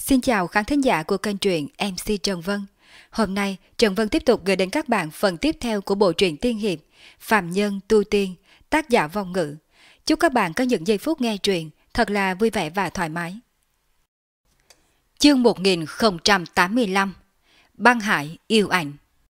Xin chào khán thính giả của kênh truyện MC Trần Vân. Hôm nay, Trần Vân tiếp tục gửi đến các bạn phần tiếp theo của bộ truyện tiên hiệp Phàm Nhân Tu Tiên, tác giả Vong Ngữ. Chúc các bạn có những giây phút nghe truyện thật là vui vẻ và thoải mái. Chương 1085 Băng Hải yêu ảnh.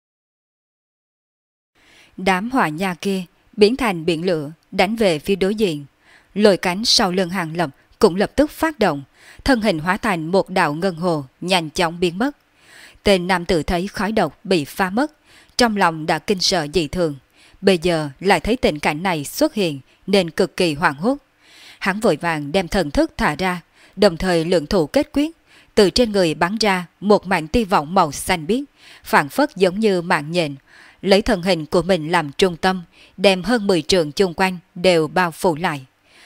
Đám hỏa nha kia biến thành biển lửa đánh về phía đối diện. Lôi cánh sau lưng Hàng Lập cũng lập tức phát động, thân hình hóa thành một đạo ngân hồ nhanh chóng biến mất. Tên nam tử thấy khói độc bị phá mất, trong lòng đã kinh sợ dị thường, bây giờ lại thấy tình cảnh này xuất hiện nên cực kỳ hoảng hốt. Hắn vội vàng đem thần thức thả ra, đồng thời lượng thủ kết quyết, từ trên người bắn ra một mảnh tia vọng màu xanh biếc, phảng phất giống như mạng nhện, lấy thân hình của mình làm trung tâm, đem hơn 10 trượng chung quanh đều bao phủ lại.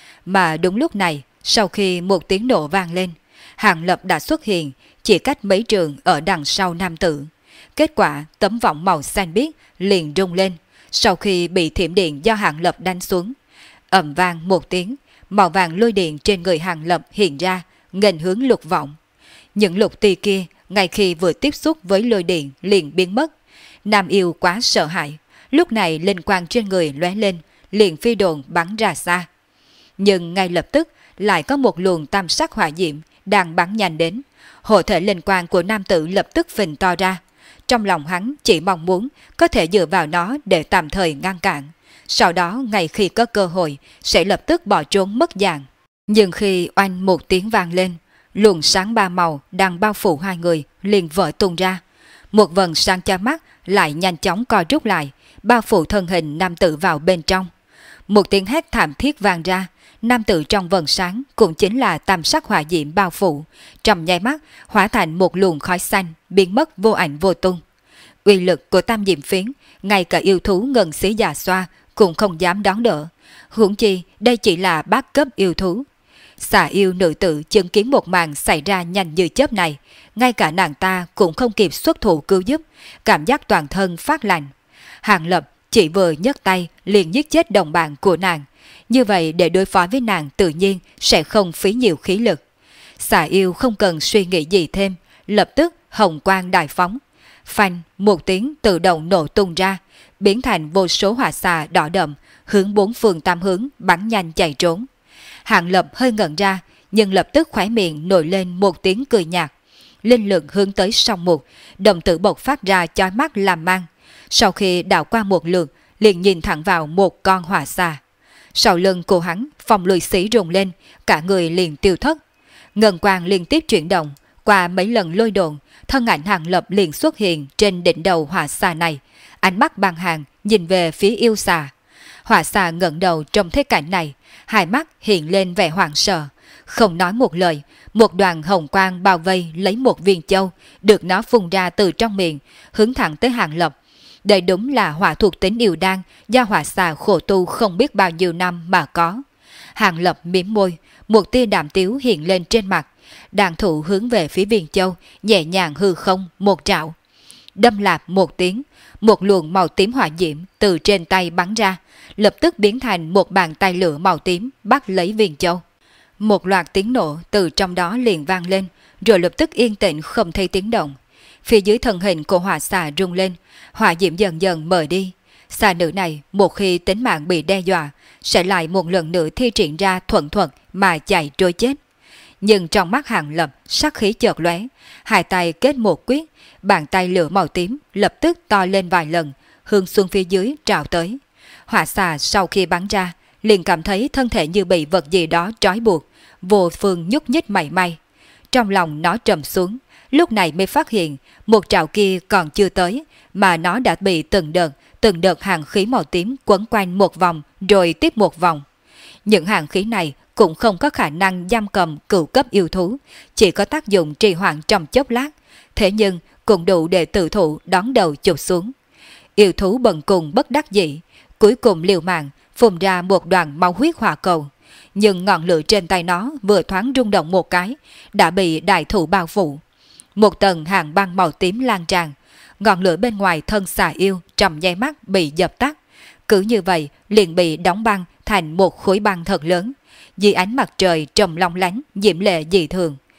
Mà đúng lúc này, sau khi một tiếng nổ vang lên, Hàng Lập đã xuất hiện chỉ cách mấy trường ở đằng sau nam tử. Kết quả tấm vọng màu xanh biếc liền rung lên sau khi bị thiểm điện do Hàng Lập đánh xuống. Ầm vang một tiếng, màu vàng lôi điện trên người Hàng Lập hiện ra, nghênh hướng lục vọng. Những lục tia kia ngay khi vừa tiếp xúc với lôi điện liền biến mất. Nam yêu quá sợ hãi, lúc này linh quang trên người lóe lên, liền phi độn bắn ra xa. Nhưng ngay lập tức lại có một luồng tam sắc hỏa diễm đang bắn nhanh đến. Hộ thể linh quang của nam tử lập tức phình to ra. Trong lòng hắn chỉ mong muốn có thể dựa vào nó để tạm thời ngăn cản, sau đó ngay khi có cơ hội sẽ lập tức bỏ trốn mất dạng. Nhưng khi oanh một tiếng vang lên, luồng sáng ba màu đang bao phủ hai người liền vỡ tung ra. Một vầng sáng chói mắt lại nhanh chóng co rút lại, bao phủ thân hình nam tử vào bên trong. Một tiếng hét thảm thiết vang ra, nam tử trong vầng sáng cũng chính là tam sắc hỏa diễm bao phủ, trong nháy mắt hóa thành một luồng khói xanh biến mất vô ảnh vô tung. Uy lực của tam diệm phiến, ngay cả yêu thú ngân sĩ già xoa cũng không dám đón đỡ, huống chi đây chỉ là bát cấp yêu thú. Xà yêu nữ tử chứng kiến một màn xảy ra nhanh như chớp này, ngay cả nàng ta cũng không kịp xuất thủ cứu giúp, cảm giác toàn thân phát lạnh. Hàng Lập chỉ vừa nhấc tay liền giết chết đồng bạn của nàng, như vậy để đối phó với nàng tự nhiên sẽ không phí nhiều khí lực. Xà yêu không cần suy nghĩ gì thêm, lập tức hồng quang đại phóng. Phanh một tiếng tự động nổ tung ra, biến thành vô số hỏa xà đỏ đậm, hướng bốn phương tám hướng bắn nhanh chạy trốn. Hàng Lập hơi ngẩn ra, nhưng lập tức khóe miệng nổi lên một tiếng cười nhạt. Linh lực hướng tới song mục, đồng tử bộc phát ra chói mắt làm mang. Sau khi đảo qua một lượt, liền nhìn thẳng vào một con hỏa xà. Sau lưng của hắn, phòng lùi xí rùng lên, cả người liền tiêu thất. Ngân quang liên tiếp chuyển động, qua mấy lần lôi đồn, thân ảnh Hàng Lập liền xuất hiện trên đỉnh đầu hỏa xà này, ánh mắt băng hàng nhìn về phía yêu xà. Hỏa xà ngẩng đầu trong thế cảnh này, hai mắt hiện lên vẻ hoảng sợ, không nói một lời, một đoàn hồng quang bao vây lấy một viên châu, được nó phun ra từ trong miệng, hướng thẳng tới Hàng Lập. Đây đúng là hỏa thuộc tính yêu đan do hỏa xà khổ tu không biết bao nhiêu năm mà có. Hàng Lập mím môi, một tia đạm tiếu hiện lên trên mặt, đàn thủ hướng về phía viên châu, nhẹ nhàng hư không một trảo. Đâm lạp một tiếng, một luồng màu tím hỏa diễm từ trên tay bắn ra, lập tức biến thành một bàn tay lửa màu tím bắt lấy viên châu. Một loạt tiếng nổ từ trong đó liền vang lên, rồi lập tức yên tĩnh không thấy tiếng động. Phía dưới thân hình của hỏa xà rung lên, hỏa diễm dần dần mờ đi. Xà nữ này một khi tính mạng bị đe dọa, sẽ lại một lần nữa thi triển ra thuận thuật mà chạy trôi chết. Nhưng trong mắt Hàng Lập sắc khí chợt lóe, hai tay kết một quyết, bàn tay lửa màu tím lập tức to lên vài lần, hướng xuống phía dưới trào tới. Hỏa xà sau khi bắn ra, liền cảm thấy thân thể như bị vật gì đó trói buộc, vô phương nhúc nhích mảy may. Trong lòng nó trầm xuống, lúc này mới phát hiện một trảo kia còn chưa tới, mà nó đã bị từng đợt hàng khí màu tím quấn quanh một vòng rồi tiếp một vòng. Những hàng khí này cũng không có khả năng giam cầm cửu cấp yêu thú, chỉ có tác dụng trì hoãn trong chốc lát, thế nhưng cũng đủ để tự thủ đón đầu chụp xuống. Yêu thú bần cùng bất đắc dĩ, cuối cùng liều mạng phun ra một đoàn máu huyết hỏa cầu, nhưng ngọn lửa trên tay nó vừa thoáng rung động một cái, đã bị đại thủ bao phủ. Một tầng hàng băng màu tím lan tràn, ngọn lửa bên ngoài thân xà yêu trong nháy mắt bị dập tắt, cứ như vậy liền bị đóng băng thành một khối băng thật lớn, dưới ánh mặt trời trầm long lánh diễm lệ dị thường.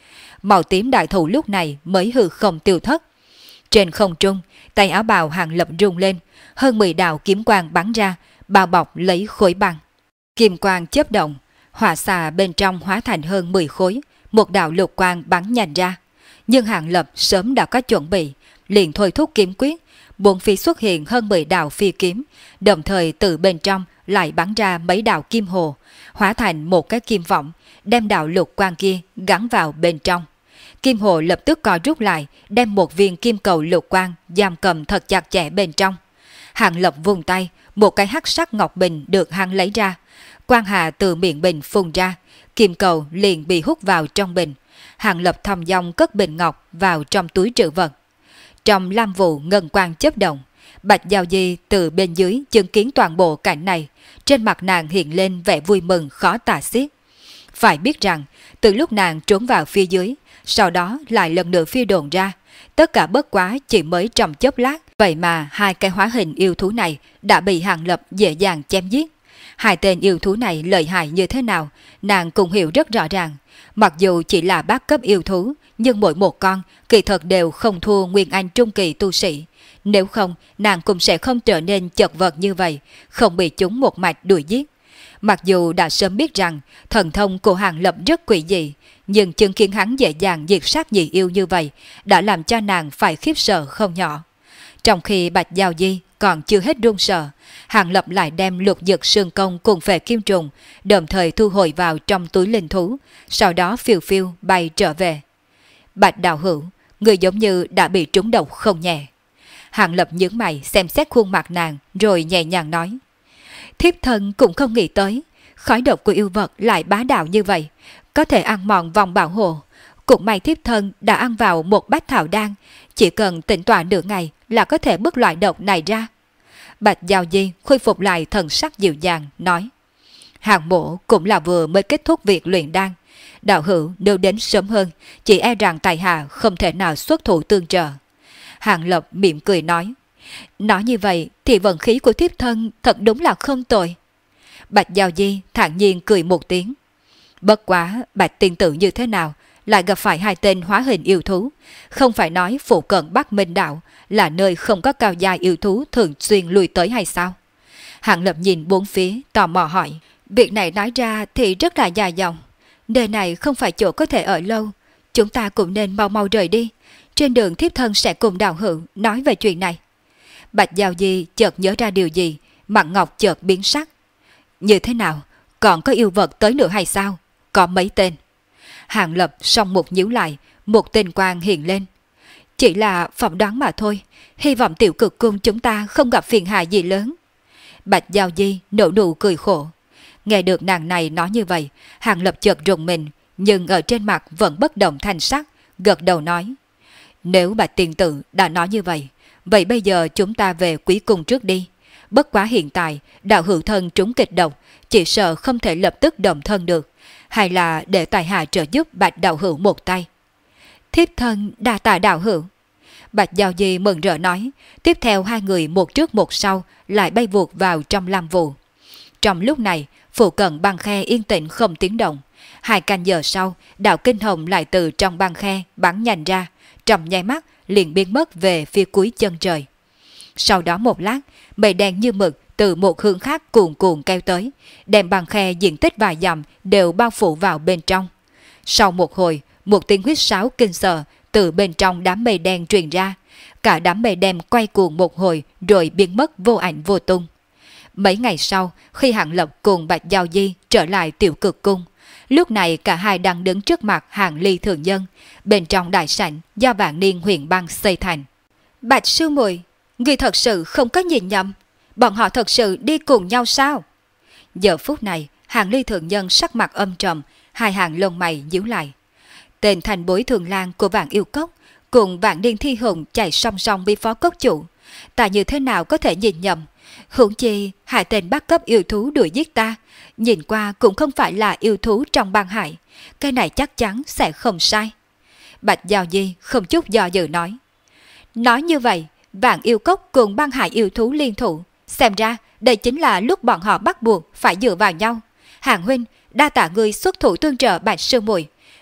màu tím đại thụ lúc này mới hư không tiêu thất. Trên không trung, tay áo bào Hàng Lập rung lên, hơn 10 đạo kiếm quang bắn ra, bao bọc lấy khối băng. Kim quang chớp động, hỏa xà bên trong hóa thành hơn 10 khối, một đạo lục quang bắn nhanh ra. Nhưng Hàng Lập sớm đã có chuẩn bị, liền thôi thúc kiếm quyết, bốn phía xuất hiện hơn 10 đạo phi kiếm, đồng thời từ bên trong lại bắn ra mấy đạo kim hồ, hóa thành một cái kim võng, đem đạo lục quang kia gắn vào bên trong. Kim hồ lập tức co rút lại, đem một viên kim cầu lục quang giam cầm thật chặt chẽ bên trong. Hàng Lập vung tay, một cái hắc sắc ngọc bình được hắn lấy ra. Quang hà từ miệng bình phun ra, kim cầu liền bị hút vào trong bình. Hàng Lập thong dong cất bình ngọc vào trong túi trữ vật. Trong lam vụ ngân quang chớp động, Bạch Giao Di từ bên dưới chứng kiến toàn bộ cảnh này, trên mặt nàng hiện lên vẻ vui mừng khó tả xiết. Phải biết rằng, từ lúc nàng trốn vào phía dưới, sau đó lại lần nữa phi đồn ra, tất cả bất quá chỉ mới trong chốc lát, vậy mà hai cái hóa hình yêu thú này đã bị Hàng Lập dễ dàng chém giết. Hai tên yêu thú này lợi hại như thế nào, nàng cũng hiểu rất rõ ràng. Mặc dù chỉ là bát cấp yêu thú, nhưng mỗi một con kỳ thật đều không thua Nguyên Anh trung kỳ tu sĩ. Nếu không, nàng cũng sẽ không trở nên chật vật như vậy, không bị chúng một mạch đuổi giết. Mặc dù đã sớm biết rằng thần thông của Hàng Lập rất quỷ dị, nhưng chứng kiến hắn dễ dàng diệt sát nhị yêu như vậy đã làm cho nàng phải khiếp sợ không nhỏ. Trong khi Bạch Giao Di còn chưa hết run sợ, Hàng Lập lại đem lục dực sương công cùng phệ kim trùng đồng thời thu hồi vào trong túi linh thú, sau đó phiêu phiêu bay trở về. Bạch đạo hữu, người giống như đã bị trúng độc không nhẹ. Hàng Lập nhướng mày xem xét khuôn mặt nàng rồi nhẹ nhàng nói: Thiếp thân cũng không nghĩ tới, khói độc của yêu vật lại bá đạo như vậy, có thể ăn mòn vòng bảo hộ. Cũng may thiếp thân đã ăn vào một bát thảo đan, chỉ cần tĩnh tọa nửa ngày là có thể bứt loại độc này ra. Bạch Giao Di khôi phục lại thần sắc dịu dàng, nói: Hàng mộ cũng là vừa mới kết thúc việc luyện đan. Đạo hữu nếu đến sớm hơn, chỉ e rằng tài hạ không thể nào xuất thủ tương trợ. Hàng Lập mỉm cười nói: Nói như vậy thì vận khí của thiếp thân thật đúng là không tồi. Bạch Giao Di thản nhiên cười một tiếng. Bất quá Bạch tiên tử như thế nào lại gặp phải hai tên hóa hình yêu thú, không phải nói phụ cận Bắc Minh Đạo là nơi không có cao gia yêu thú thường xuyên lui tới hay sao? Hàng Lập nhìn bốn phía tò mò hỏi. Việc này nói ra thì rất là dài dòng, nơi này không phải chỗ có thể ở lâu, chúng ta cũng nên mau mau rời đi. Trên đường thiếp thân sẽ cùng đạo hữu nói về chuyện này. Bạch Giao Di chợt nhớ ra điều gì, mặt ngọc chợt biến sắc. Như thế nào, còn có yêu vật tới nữa hay sao? Có mấy tên? Hàng Lập song một nhíu lại, một tên quang hiện lên. Chỉ là phỏng đoán mà thôi, hy vọng tiểu cực cung chúng ta không gặp phiền hà gì lớn. Bạch Giao Di nở nụ cười khổ. Nghe được nàng này nói như vậy, Hàng Lập chợt rùng mình, nhưng ở trên mặt vẫn bất động thanh sắc, gật đầu nói: Nếu Bạch tiên tử đã nói như vậy, vậy bây giờ chúng ta về quý cung trước đi. Bất quá hiện tại đạo hữu thân trúng kịch độc, chỉ sợ không thể lập tức đồng thân được, hay là để tài hạ trợ giúp Bạch đạo hữu một tay. Thiếp thân đa tạ đạo hữu. Bạch Giao Di mừng rỡ nói, tiếp theo hai người một trước một sau lại bay vụt vào trong lam vụ. Trong lúc này, phụ cận băng khe yên tĩnh không tiếng động. 2 canh giờ sau, đạo kinh hồng lại từ trong băng khe bắn nhanh ra, trong nháy mắt liền biến mất về phía cuối chân trời. Sau đó một lát, mây đen như mực từ một hướng khác cuồn cuộn kéo tới, đem băng khe diện tích vài dặm đều bao phủ vào bên trong. Sau một hồi, một tiếng huýt sáo kinh sợ từ bên trong đám mây đen truyền ra, cả đám mây đen quay cuồng một hồi rồi biến mất vô ảnh vô tung. Mấy ngày sau, khi Hàng Lập cùng Bạch Giao Di trở lại tiểu cực cung, lúc này cả hai đang đứng trước mặt Hàng Ly thường nhân, bên trong đại sảnh do Vạn Niên huyền băng xây thành. Bạch sư muội, người thật sự không có nhìn nhầm, bọn họ thật sự đi cùng nhau sao? Giờ phút này, Hàng Ly thường nhân sắc mặt âm trầm, hai hàng lông mày nhíu lại. Tên thành bối thường lang của Vạn Yêu Cốc cùng Vạn Niên thi hùng chạy song song bí phó cốc chủ, ta như thế nào có thể nhìn nhầm? Huống chi hai tên bắt cấp yêu thú đuổi giết ta, nhìn qua cũng không phải là yêu thú trong băng hải, cái này chắc chắn sẽ không sai. Bạch Giao Di không chút do dự nói. Nói như vậy, Vạn Yêu Cốc cùng băng hải yêu thú liên thủ, xem ra đây chính là lúc bọn họ bắt buộc phải dựa vào nhau. Hàng huynh, đa tạ người xuất thủ tương trợ Bạch sư muội,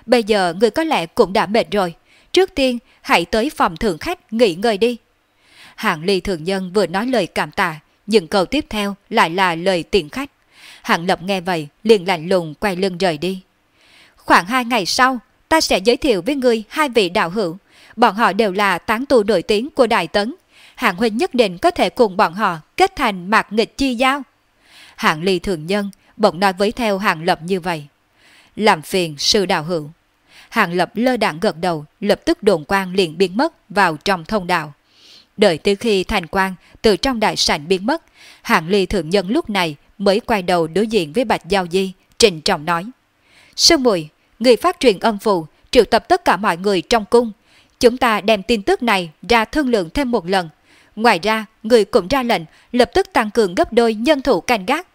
bây giờ người có lẽ cũng đã mệt rồi. Trước tiên, hãy tới phòng thượng khách nghỉ ngơi đi. Hạng Ly thường nhân vừa nói lời cảm tạ, nhưng câu tiếp theo lại là lời tiễn khách. Hạng Lập nghe vậy, liền lạnh lùng quay lưng rời đi. Khoảng 2 ngày sau, ta sẽ giới thiệu với ngươi 2 vị đạo hữu. Bọn họ đều là tán tu nổi tiếng của Đại Tấn. Hạng huynh nhất định có thể cùng bọn họ kết thành mạc nghịch chi giao. Hạng Ly thường nhân bỗng nói với theo Hạng Lập như vậy. Làm phiền sư đạo hữu. Hạng Lập lơ đãng gật đầu, lập tức đồn quang liền biến mất vào trong thông đạo. Đợi từ khi thành quang từ trong đại sảnh biến mất, Hạng Ly thường nhân lúc này mới quay đầu đối diện với Bạch Giao Di, trịnh trọng nói. Sư muội, người phát truyền âm phù, triệu tập tất cả mọi người trong cung. Chúng ta đem tin tức này ra thương lượng thêm một lần. Ngoài ra, người cũng ra lệnh lập tức tăng cường gấp đôi nhân thủ canh gác.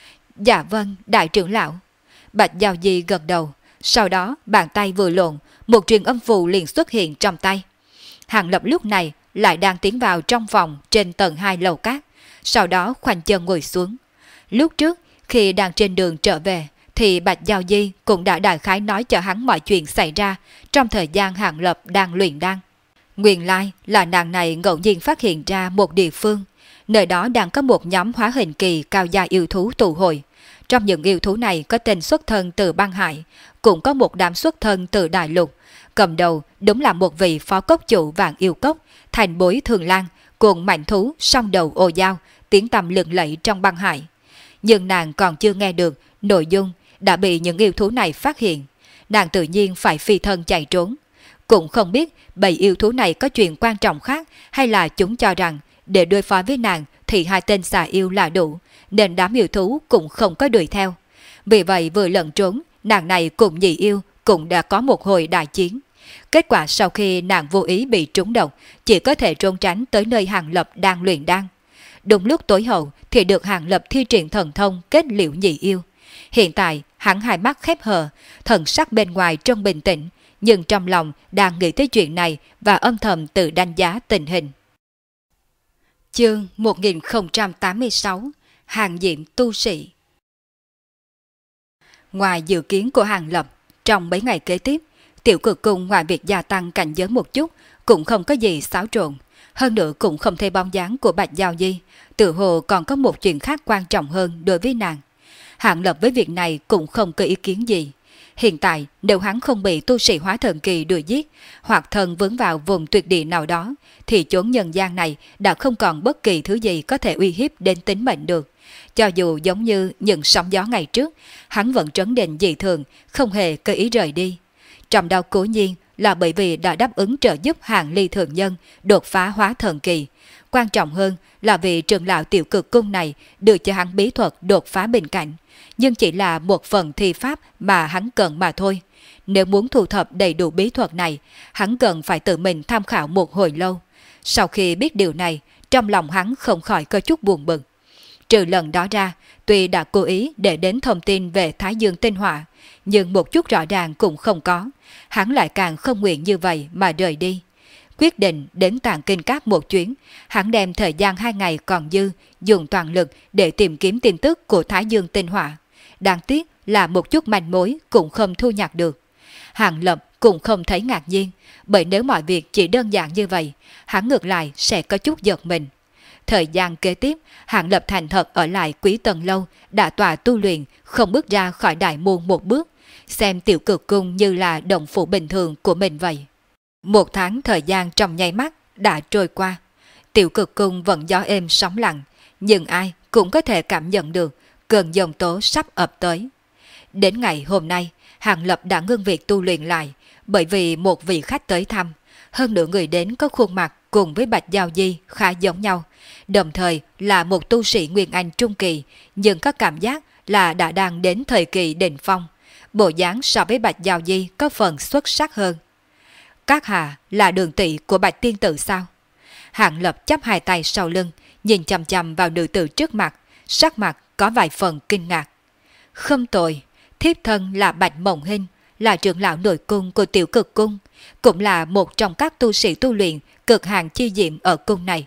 Dạ vâng, đại trưởng lão. Bạch Giao Di gật đầu, sau đó bàn tay vừa lộn, một truyền âm phù liền xuất hiện trong tay. Hạng Lập lúc này lại đang tiến vào trong phòng trên tầng 2 lầu cát, sau đó khoanh chân ngồi xuống. Lúc trước, khi đang trên đường trở về, thì Bạch Giao Di cũng đã đại khái nói cho hắn mọi chuyện xảy ra trong thời gian Hạng Lập đang luyện đan. Nguyên lai là nàng này ngẫu nhiên phát hiện ra một địa phương, nơi đó đang có một nhóm hóa hình kỳ cao gia yêu thú tụ hội. Trong những yêu thú này có tên xuất thân từ băng hải, cũng có một đám xuất thân từ đại lục. Cầm đầu đúng là một vị phó cốc chủ Vạn Yêu Cốc, thành bối Thường Lan, cùng mạnh thú song đầu ô dao, tiếng tăm lừng lẫy trong băng hải. Nhưng nàng còn chưa nghe được nội dung đã bị những yêu thú này phát hiện. Nàng tự nhiên phải phi thân chạy trốn. Cũng không biết bầy yêu thú này có chuyện quan trọng khác, hay là chúng cho rằng để đối phó với nàng thì 2 tên xà yêu là đủ, nên đám yêu thú cũng không có đuổi theo. Vì vậy vừa lẩn trốn, nàng này cùng nhị yêu cũng đã có một hồi đại chiến. Kết quả sau khi nàng vô ý bị trúng độc, chỉ có thể trốn tránh tới nơi Hạng Lập đang luyện đan. Đúng lúc tối hậu thì được Hạng Lập thi triển thần thông kết liễu nhị yêu. Hiện tại hắn hai mắt khép hờ, thần sắc bên ngoài trông bình tĩnh, nhưng trong lòng đang nghĩ tới chuyện này và âm thầm tự đánh giá tình hình. Chương 1086 Hàng Diệm Tu Sĩ. Ngoài dự kiến của Hạng Lập, trong mấy ngày kế tiếp, Tiểu Cực Cung ngoài việc gia tăng cảnh giới một chút, cũng không có gì xáo trộn. Hơn nữa cũng không thấy bóng dáng của Bạch Giao Di, tự hồ còn có một chuyện khác quan trọng hơn đối với nàng. Hạng Lập với việc này cũng không có ý kiến gì. Hiện tại, nếu hắn không bị tu sĩ hóa thần kỳ đuổi giết, hoặc thân vướng vào vùng tuyệt địa nào đó, thì chốn nhân gian này đã không còn bất kỳ thứ gì có thể uy hiếp đến tính mệnh được. Cho dù giống như những sóng gió ngày trước, hắn vẫn trấn định dị thường, không hề có ý rời đi. Trong đó cố nhiên là bởi vì đã đáp ứng trợ giúp Hạng Ly thường nhân đột phá hóa thần kỳ. Quan trọng hơn là vì trưởng lão Tiểu Cực Cung này đưa cho hắn bí thuật đột phá bình cảnh, nhưng chỉ là một phần thi pháp mà hắn cần mà thôi. Nếu muốn thu thập đầy đủ bí thuật này, hắn cần phải tự mình tham khảo một hồi lâu. Sau khi biết điều này, trong lòng hắn không khỏi có chút buồn bực. Trừ lần đó ra, tuy đã cố ý để đến thông tin về Thái Dương tinh hỏa, nhưng một chút rõ ràng cũng không có. Hắn lại càng không nguyện như vậy mà rời đi. Quyết định đến Tạng Kinh Các một chuyến, hắn đem thời gian 2 ngày còn dư dùng toàn lực để tìm kiếm tin tức của Thái Dương tinh hỏa. Đáng tiếc là một chút manh mối cũng không thu nhặt được. Hạng Lập cũng không thấy ngạc nhiên, bởi nếu mọi việc chỉ đơn giản như vậy, hắn ngược lại sẽ có chút giật mình. Thời gian kế tiếp, Hạng Lập thành thật ở lại Quý Tần Lâu, đã tọa tu luyện, không bước ra khỏi đại môn một bước, xem Tiểu Cực Cung như là động phủ bình thường của mình vậy. 1 tháng thời gian trong nháy mắt đã trôi qua. Tiểu Cực Cung vẫn gió êm sóng lặng, nhưng ai cũng có thể cảm nhận được cơn giông tố sắp ập tới. Đến ngày hôm nay, Hạng Lập đã ngưng việc tu luyện lại, bởi vì một vị khách tới thăm. Hơn nữa người đến có khuôn mặt cùng với Bạch Giao Di khá giống nhau, đồng thời là một tu sĩ Nguyên Anh trung kỳ, nhưng có cảm giác là đã đang đến thời kỳ đỉnh phong. Bộ dáng so với Bạch Giao Di có phần xuất sắc hơn. Các hạ là đường tỷ của Bạch Tiên Tử sao? Hạng Lập chắp 2 tay sau lưng, nhìn chằm chằm vào nữ tử trước mặt, sắc mặt có vài phần kinh ngạc. Không tồi, thiếp thân là Bạch Mộng Hinh, là trưởng lão nội cung của Tiểu Cực Cung, cũng là một trong các tu sĩ tu luyện cực hàng chi diệm ở cung này.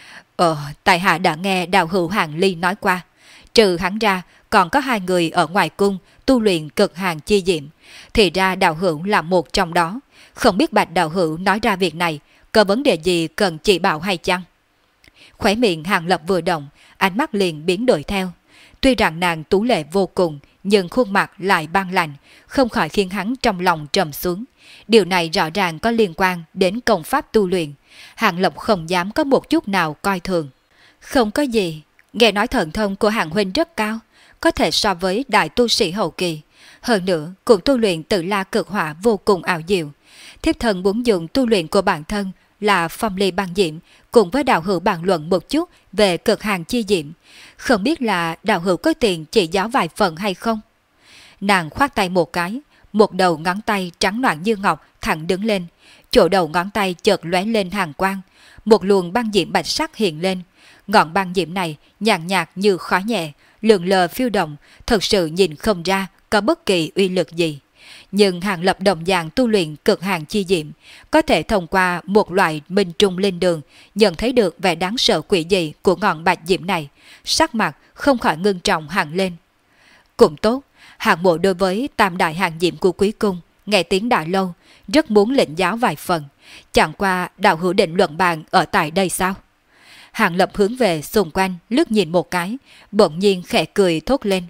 Tại hạ đã nghe đạo hữu Hạng Ly nói qua, trừ hắn ra còn có 2 người ở ngoài cung tu luyện cực hàng chi diệm, thì ra đạo hữu là một trong đó. Không biết Bạch đạo hữu nói ra việc này, có vấn đề gì cần chỉ bảo hay chăng? Khóe miệng Hàng Lập vừa động, ánh mắt liền biến đổi theo. Tuy rằng nàng tú lệ vô cùng, nhưng khuôn mặt lại băng lạnh, không khỏi khiến hắn trong lòng trầm xuống. Điều này rõ ràng có liên quan đến công pháp tu luyện. Hàng Lập không dám có một chút nào coi thường. Không có gì, nghe nói thần thông của Hàng huynh rất cao, có thể so với đại tu sĩ hậu kỳ. Hơn nữa, cuộc tu luyện Tự La Cực Hỏa vô cùng ảo diệu. Thiếp thần muốn dùng tu luyện của bản thân là Phong Ly Băng Diệm, cùng với đạo hữu bàn luận một chút về cực hàng chi diệm. Không biết là đạo hữu có tiền chỉ giáo vài phần hay không? Nàng khoát tay một cái, một đầu ngón tay trắng noãn như ngọc thẳng đứng lên, chỗ đầu ngón tay chợt lóe lên hàn quang, một luồng băng diệm bạch sắc hiện lên. Ngọn băng diệm này nhàn nhạt như khói nhẹ, lượn lờ phiêu động, thật sự nhìn không ra có bất kỳ uy lực gì. Nhưng Hàng Lập đồng dạng tu luyện cực hàng chi diệm, có thể thông qua một loại minh trung linh đường nhận thấy được vẻ đáng sợ quỷ dị của ngọn bạch diệm này, sắc mặt không khỏi ngưng trọng hẳn lên. Cũng tốt, Hàng Mộ đối với tam đại hàng diệm của Quý Cung nghe tiếng đã lâu, rất muốn lĩnh giáo vài phần, chẳng qua đạo hữu định luận bàn ở tại đây sao? Hàng Lập hướng về xung quanh lướt nhìn một cái, bỗng nhiên khẽ cười thốt lên.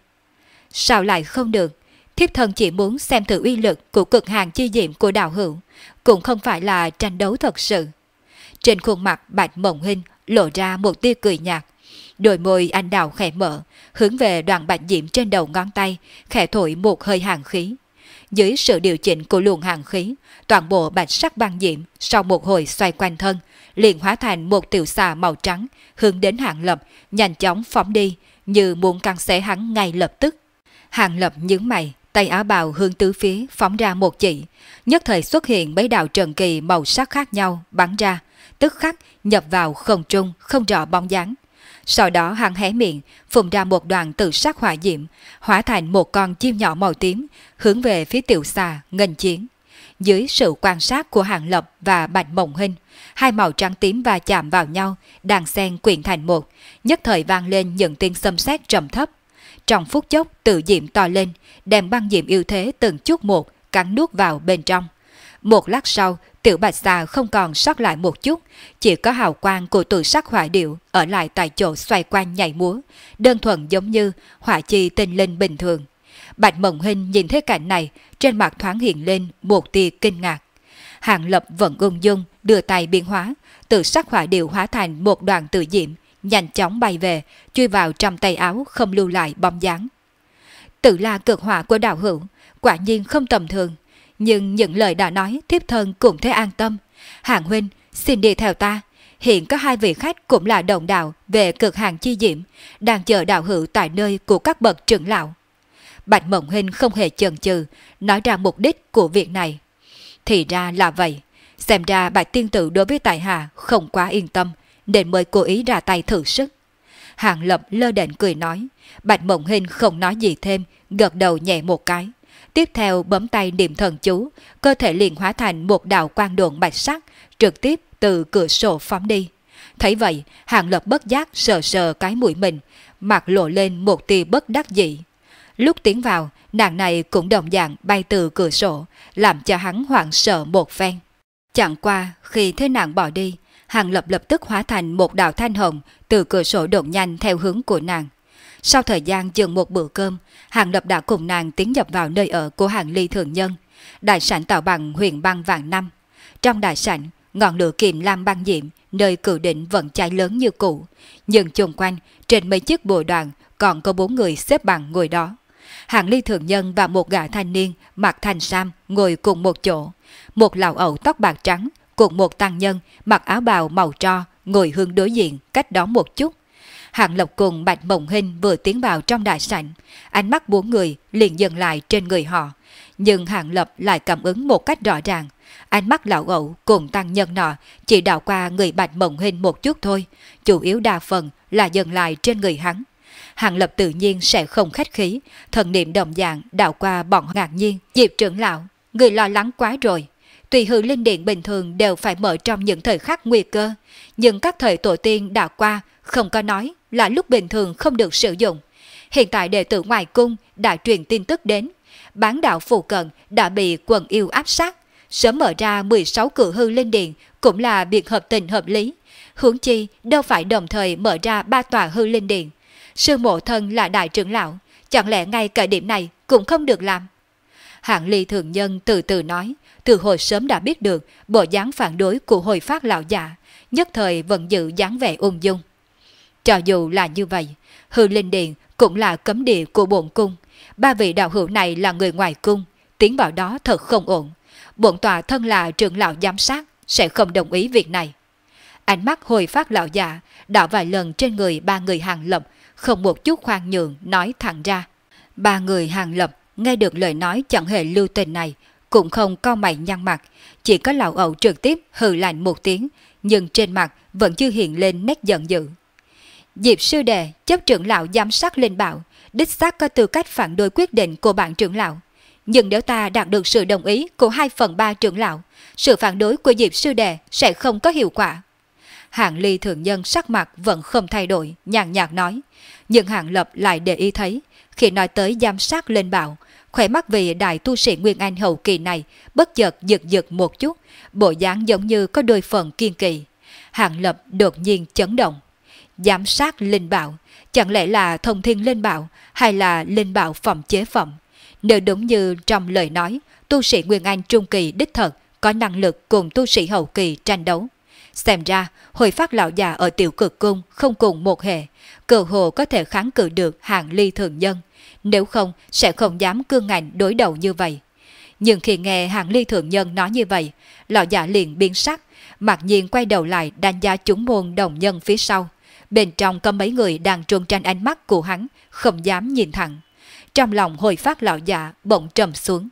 Sao lại không được? Thiếp thân chỉ muốn xem thử uy lực của cực hàng chi diệm của đạo hữu, cũng không phải là tranh đấu thật sự. Trên khuôn mặt Bạch Mộng Hinh lộ ra một tia cười nhạt, đôi môi anh đào khẽ mở, hướng về đoàn bạch diệm trên đầu ngón tay, khẽ thổi một hơi hàn khí. Dưới sự điều chỉnh của luồng hàn khí, toàn bộ bạch sắc băng diệm sau một hồi xoay quanh thân, liền hóa thành một tiểu xà màu trắng, hướng đến Hàng Lập, nhanh chóng phóng đi, như muốn cắn xé hắn ngay lập tức. Hàng Lập nhướng mày, tay áo bào hướng tứ phía phóng ra một chỉ, nhất thời xuất hiện mấy đạo trần kỳ màu sắc khác nhau bắn ra, tức khắc nhập vào không trung không rõ bóng dáng. Sau đó hắn hé miệng, phun ra một đoàn tự sắc hỏa diệm, hóa thành một con chim nhỏ màu tím, hướng về phía tiểu xà nghênh chiến. Dưới sự quan sát của Hàng Lập và Bạch Mộng Hinh, hai màu trắng tím va chạm vào nhau, đàn xen quyện thành một, nhất thời vang lên những tiếng xâm xét trầm thấp. Trong phút chốc tự diệm to lên, đem băng diệm yêu thế từng chút một cắn nuốt vào bên trong. Một lát sau, tiểu bạch xà không còn sót lại một chút, chỉ có hào quang của tự sắc hỏa điệu ở lại tại chỗ xoay quanh nhảy múa, đơn thuần giống như hỏa chi tinh linh bình thường. Bạch Mộng Hinh nhìn thấy cảnh này, trên mặt thoáng hiện lên một tia kinh ngạc. Hàng Lập vẫn ung dung đưa tay biến hóa, tự sắc hỏa điệu hóa thành một đoàn tự diệm, nhanh chóng bay về, chui vào trong tay áo không lưu lại bóng dáng. Tự La Cực Hỏa của đạo hữu quả nhiên không tầm thường, nhưng những lời đã nói thiếp thân cũng thấy an tâm. Hàng huynh xin đi theo ta, hiện có hai vị khách cũng là đồng đạo về cực hàng chi diệm, đang chờ đạo hữu tại nơi của các bậc trưởng lão. Bạch Mộng Hinh không hề chần chừ nói ra mục đích của việc này. Thì ra là vậy, xem ra Bạch tiên tử đối với tại hạ không quá yên tâm, nên mới cố ý ra tay thử sức. Hàng Lập lơ đễnh cười nói. Bạch Mộng Hinh không nói gì thêm, gật đầu nhẹ một cái. Tiếp theo bấm tay niệm thần chú, cơ thể liền hóa thành một đạo quang độn bạch sắc, trực tiếp từ cửa sổ phóng đi. Thấy vậy, Hàng Lập bất giác sờ sờ cái mũi mình, mặt lộ lên một tia bất đắc dĩ. Lúc tiến vào, nàng này cũng đồng dạng bay từ cửa sổ, làm cho hắn hoảng sợ một phen. Chẳng qua, khi thấy nàng bỏ đi, Hàng Lập lập tức hóa thành một đạo thanh hồng, từ cửa sổ đột nhanh theo hướng của nàng. Sau thời gian dừng một bữa cơm, Hàng Lập đã cùng nàng tiến nhập vào nơi ở của Hàng Ly Thượng Nhân, đại sảnh tạo bằng huyền băng vạn năm. Trong đại sảnh, ngọn lửa kiềm lam băng diệm, nơi cửu đỉnh vẫn cháy lớn như cũ, nhưng chung quanh trên mấy chiếc bồ đoàn còn có 4 người xếp bằng ngồi đó. Hàng Ly Thượng Nhân và một gã thanh niên mặc thanh sam ngồi cùng một chỗ, một lão ẩu tóc bạc trắng cùng một tăng nhân mặc áo bào màu tro ngồi hướng đối diện cách đó một chút. Hàng Lộc cùng Bạch Mộng Hinh vừa tiến vào trong đại sảnh, ánh mắt 4 người liền dừng lại trên người họ, nhưng Hàng Lập lại cảm ứng một cách rõ ràng. Ánh mắt lão ẩu cùng tăng nhân nọ chỉ đảo qua người Bạch Mộng Hinh một chút thôi, chủ yếu đa phần là dừng lại trên người hắn. Hàng Lập tự nhiên sẽ không khách khí, thần niệm đồng dạng đảo qua bọn ngạc nhiên. Diệp trưởng lão, người lo lắng quá rồi. Tùy hư linh điện bình thường đều phải mở trong những thời khắc nguy cơ, nhưng các thời tổ tiên đã qua không có nói là lúc bình thường không được sử dụng. Hiện tại đệ tử ngoài cung đã truyền tin tức đến, bán đạo phụ cận đã bị quần yêu áp sát, sớm mở ra 16 cửa hư linh điện cũng là việc hợp tình hợp lý. Huống chi đâu phải đồng thời mở ra 3 tòa hư linh điện. Sư mộ thân là đại trưởng lão, chẳng lẽ ngay cả điểm này cũng không được làm? Hạng Ly thường nhân từ từ nói, từ hồi sớm đã biết được bộ dáng phản đối của Hồi Phát lão già, nhất thời vẫn giữ dáng vẻ ung dung. Cho dù là như vậy, hư linh điện cũng là cấm địa của bổn cung. 3 vị đạo hữu này là người ngoài cung, tiến vào đó thật không ổn. Bổn tọa thân là trưởng lão giám sát, sẽ không đồng ý việc này. Ánh mắt Hồi Phát lão già đảo vài lần trên người 3 người Hàng Lập, không một chút khoan nhượng nói thẳng ra. 3 người Hàng Lập nghe được lời nói chẳng hề lưu tình này, cũng không cau mày nhăn mặt, chỉ có lão ẩu trực tiếp hừ lạnh một tiếng, nhưng trên mặt vẫn chưa hiện lên nét giận dữ. Diệp sư đệ chấp trưởng lão giám sát linh bảo, đích xác có tư cách phản đối quyết định của bạn trưởng lão. Nhưng nếu ta đạt được sự đồng ý của 2/3 trưởng lão, sự phản đối của Diệp sư đệ sẽ không có hiệu quả. Hạng Ly thượng nhân sắc mặt vẫn không thay đổi, nhàn nhạt nói. Nhưng Hạng Lập lại để ý thấy, khi nói tới giám sát linh bảo, khỏe mắt vị đại tu sĩ Nguyên Anh hậu kỳ này bất chợt giật giật một chút, bộ dáng giống như có đôi phần kiên kỳ. Hạng Lập đột nhiên chấn động. Giám sát linh bảo, chẳng lẽ là thông thiên linh bảo hay là linh bảo phẩm chế phẩm? Nếu đúng như trong lời nói, tu sĩ Nguyên Anh trung kỳ đích thật có năng lực cùng tu sĩ hậu kỳ tranh đấu. Xem ra, Hồi Phát lão già ở Tiểu Cực Cung không cùng một hệ, cơ hồ có thể kháng cự được Hạng Ly thường nhân, nếu không sẽ không dám cương ngạnh đối đầu như vậy. Nhưng khi nghe Hạng Ly thượng nhân nói như vậy, lão già liền biến sắc, mặc nhiên quay đầu lại đánh giá chúng môn đồng nhân phía sau. Bên trong có mấy người đang trốn tránh ánh mắt của hắn, không dám nhìn thẳng. Trong lòng Hồi Phát lão già bỗng trầm xuống.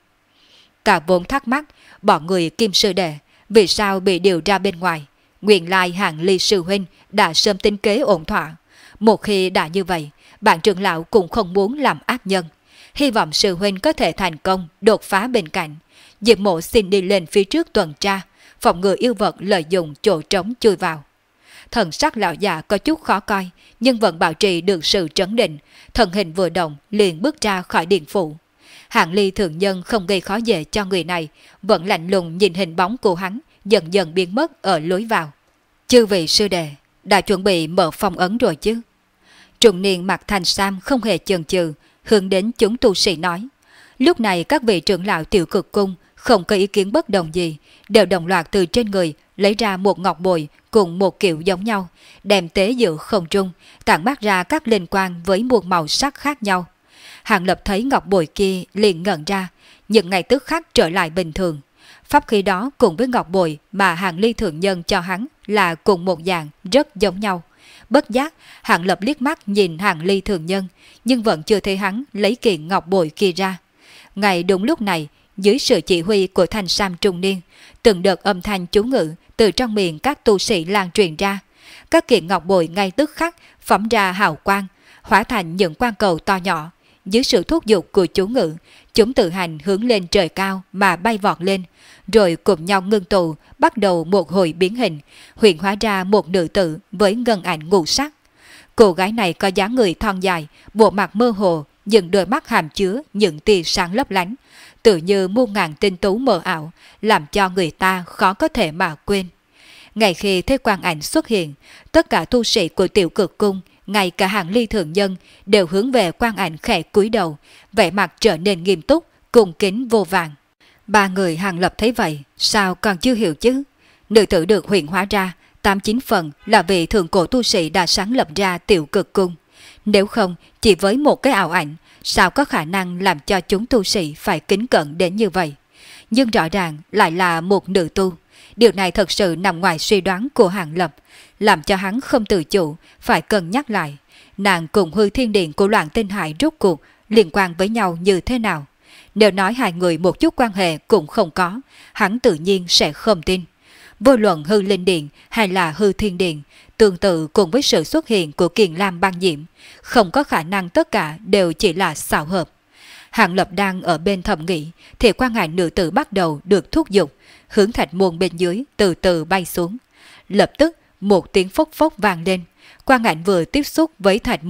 Cả vốn thắc mắc, bọn người Kim sư đệ vì sao bị điều ra bên ngoài. Nguyên lai Hạng Ly sư huynh đã sớm tính kế ổn thỏa. Một khi đã như vậy, bạn trưởng lão cũng không muốn làm ác nhân. Hy vọng sư huynh có thể thành công đột phá bên cạnh. Diệp Mộ xin đi lên phía trước tuần tra, phòng ngừa yêu vật lợi dụng chỗ trống chui vào. Thần sắc lão già có chút khó coi, nhưng vẫn bảo trì được sự trấn định. Thần hình vừa động liền bước ra khỏi điện phủ. Hạng Ly thượng nhân không gây khó dễ cho người này, vẫn lạnh lùng nhìn hình bóng của hắn dần dần biến mất ở lối vào. Chư vị sư đệ đã chuẩn bị mở phong ấn rồi chứ? Trùng niên mặc thành sam không hề chần chừ, hướng đến chúng tu sĩ nói. Lúc này các vị trưởng lão Tiểu Cực Cung không có ý kiến bất đồng gì, đều đồng loạt từ trên người lấy ra một ngọc bội cùng một kiểu giống nhau, đem tế giữa không trung, tản mát ra các linh quang với một màu sắc khác nhau. Hạng Lập thấy ngọc bội kia liền ngẩn ra, nhưng ngay tức khắc trở lại bình thường. Pháp khí đó cùng với ngọc bội mà Hạng Ly thượng nhân cho hắn là cùng một dạng, rất giống nhau. Bất giác, Hạng Lập liếc mắt nhìn Hạng Ly thượng nhân, nhưng vẫn chưa thấy hắn lấy kiện ngọc bội kia ra. Ngay đúng lúc này, dưới sự chỉ huy của thanh sam trung niên, từng đợt âm thanh chú ngữ từ trong miệng các tu sĩ lan truyền ra. Các kiện ngọc bội ngay tức khắc phóng ra hào quang, hóa thành những quang cầu to nhỏ. Dưới sự thúc giục của chú ngữ, chúng tự hành hướng lên trời cao mà bay vọt lên, rồi cùng nhau ngưng tụ, bắt đầu một hồi biến hình, hiện hóa ra một nữ tử với ngân ảnh ngũ sắc. Cô gái này có dáng người thon dài, bộ mặt mơ hồ, nhưng đôi mắt hàm chứa những tia sáng lấp lánh, tự như muôn ngàn tinh tú mờ ảo, làm cho người ta khó có thể mà quên. Ngay khi thấy quang ảnh xuất hiện, tất cả tu sĩ của Tiểu Cực Cung, ngay cả Hạng Ly thượng nhân đều hướng về quang ảnh khẽ cúi đầu, vẻ mặt trở nên nghiêm túc, cung kính vô vàng. 3 người Hàng Lập thấy vậy, sao còn chưa hiểu chứ? Nữ tử được hiện hóa ra, 89 phần là vị thượng cổ tu sĩ đã sáng lập ra Tiểu Cực Cung. Nếu không, chỉ với một cái ảo ảnh, sao có khả năng làm cho chúng tu sĩ phải kính cẩn đến như vậy? Nhưng rõ ràng lại là một nữ tu. Điều này thật sự nằm ngoài suy đoán của Hàng Lập, làm cho hắn không tự chủ, phải cân nhắc lại. Nàng cùng hư thiên điện của Loạn Tinh Hải rốt cuộc liên quan với nhau như thế nào? Nếu nói hai người một chút quan hệ cũng không có, hắn tự nhiên sẽ không tin. Vô luận hư linh điện hay là hư thiên điện, tương tự cùng với sự xuất hiện của Kiền Lam băng nhiễm, không có khả năng tất cả đều chỉ là xảo hợp. Hạng Lập đang ở bên thầm nghĩ, thì quan hải nữ tử bắt đầu được thúc giục, hướng thạch môn bên dưới từ từ bay xuống. Lập tức một tiếng phốc phốc vang lên, quang ảnh vừa tiếp xúc với thạch môn,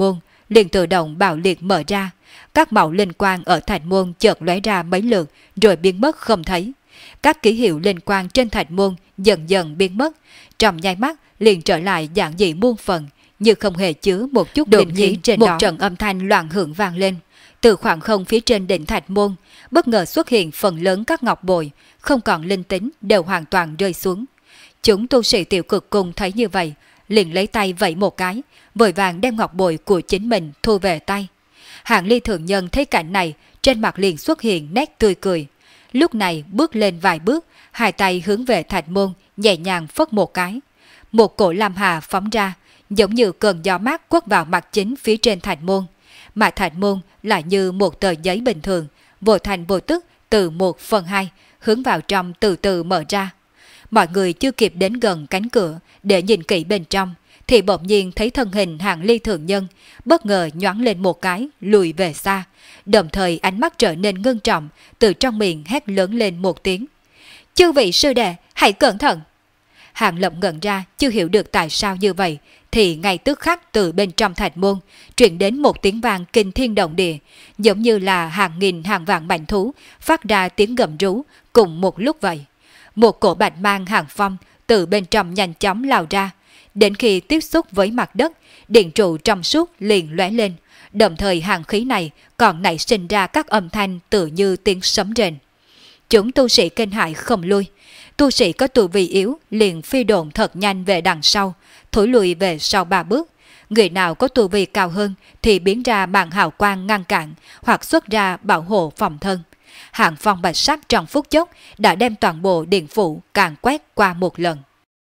liền tự động bạo liệt mở ra. Các màu linh quang ở thạch môn chợt lóe ra mấy lượt rồi biến mất không thấy. Các ký hiệu linh quang trên thạch môn dần dần biến mất, trong nháy mắt liền trở lại dạng dị muôn phần, như không hề chứa một chút linh khí trên đó. Một trận âm thanh loạn hưởng vang lên. Từ khoảng không phía trên đỉnh thạch môn, bất ngờ xuất hiện phần lớn các ngọc bội, không còn linh tính đều hoàn toàn rơi xuống. Chúng tu sĩ tiểu cực cung thấy như vậy, liền lấy tay vẫy một cái, vội vàng đem ngọc bội của chính mình thu về tay. Hạng Ly thượng nhân thấy cảnh này, trên mặt liền xuất hiện nét tươi cười. Lúc này bước lên vài bước, hai tay hướng về thạch môn, nhẹ nhàng phất một cái. Một cổ lam hà phóng ra, giống như cơn gió mát quất vào mặt chính phía trên thạch môn. Mà thạch môn lại như một tờ giấy bình thường, vô thành vô tức từ 1/2 hướng vào trong từ từ mở ra. Mọi người chưa kịp đến gần cánh cửa để nhìn kỹ bên trong, thì bỗng nhiên thấy thân hình Hạng Ly thượng nhân bất ngờ nhoáng lên một cái, lùi về xa, đồng thời ánh mắt trở nên ngưng trọng, từ trong miệng hét lớn lên một tiếng: "Chư vị sư đệ, hãy cẩn thận!" Hạng Lập ngẩn ra, chưa hiểu được tại sao như vậy, thì ngay tức khắc từ bên trong thạch môn truyền đến một tiếng vang kinh thiên động địa, giống như là hàng nghìn hàng vạn mãnh thú phát ra tiếng gầm rú cùng một lúc vậy. Một cổ bạch mang hàng phong từ bên trong nhanh chóng lao ra, đến khi tiếp xúc với mặt đất, điện trụ trong suốt liền lóe lên, đồng thời hàng khí này còn nảy sinh ra các âm thanh tự như tiếng sấm rền. Chúng tu sĩ kinh hãi không lui, tu sĩ có tu vi yếu liền phi độn thật nhanh về đằng sau, thối lùi về sau 3 bước. Người nào có tu vi cao hơn thì biến ra màn hào quang ngăn cản hoặc xuất ra bảo hộ phòng thân. Hạng phong bạch sắc trong phút chốc đã đem toàn bộ điện phủ càn quét qua một lần.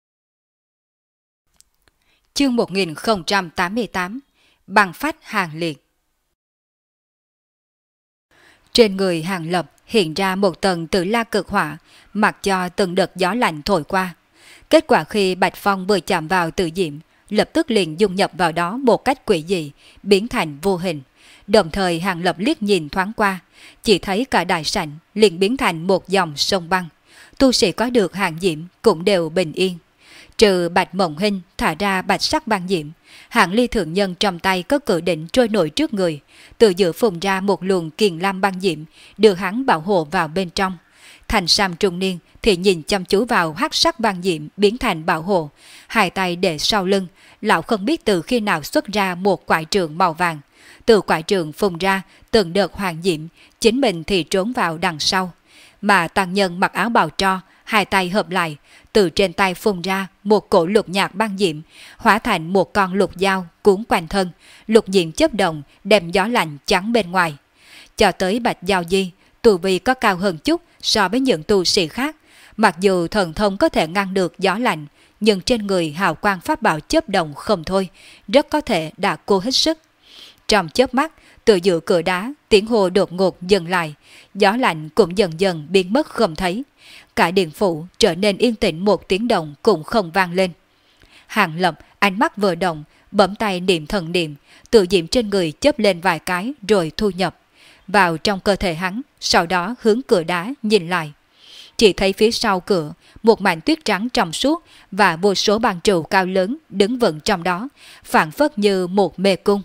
Chương 1088 Băng phách Hàng Liệt. Trên người Hàng Lập hiện ra một tầng Tử La cực hỏa, mặc cho từng đợt gió lạnh thổi qua. Kết quả khi Bạch Phong vừa chạm vào tự diệm, lập tức liền dung nhập vào đó một cách quỷ dị, biến thành vô hình. Đồng thời Hàng Lập liếc nhìn thoáng qua, chỉ thấy cả đại sảnh liền biến thành một dòng sông băng. Tu sĩ có được hàng diệm cũng đều bình yên. Trừ Bạch Mộng Hinh thả ra bạch sắc băng diệm, Hạng Ly thượng nhân trong tay có cự định trôi nổi trước người, từ giữa phùng ra một luồng kiền lam băng diệm, đưa hắn bảo hộ vào bên trong. Thành Sam trung niên thì nhìn chăm chú vào hắc sắc băng diệm biến thành bảo hộ, hai tay để sau lưng, lão không biết từ khi nào xuất ra một quải trượng màu vàng. Từ quải trượng phùng ra từng đợt hoàng diệm, chính mình thì trốn vào đằng sau. Mà tăng nhân mặc áo bào tro, hai tay hợp lại, từ trên tay phun ra một cổ lục nhạt băng diệm, hóa thành một con lục dao cuốn quanh thân, lục diệm chớp động đem gió lạnh chắn bên ngoài. Cho tới Bạch Giao Di, tu vi có cao hơn chút so với những tu sĩ khác, mặc dù thần thông có thể ngăn được gió lạnh, nhưng trên người hào quang pháp bảo chớp động không thôi, rất có thể đã cô hết sức. Trong chớp mắt, từ giữa cửa đá, tiếng hô đột ngột dừng lại, gió lạnh cũng dần dần biến mất không thấy. Cả điện phủ trở nên yên tĩnh, một tiếng động cũng không vang lên. Hàng Lập ánh mắt vừa động, bấm tay niệm thần niệm, tự diệm trên người chớp lên vài cái rồi thu nhập vào trong cơ thể hắn, sau đó hướng cửa đá nhìn lại. Chỉ thấy phía sau cửa, một mảnh tuyết trắng trong suốt và vô số bàn trụ cao lớn đứng vững trong đó, phảng phất như một mê cung.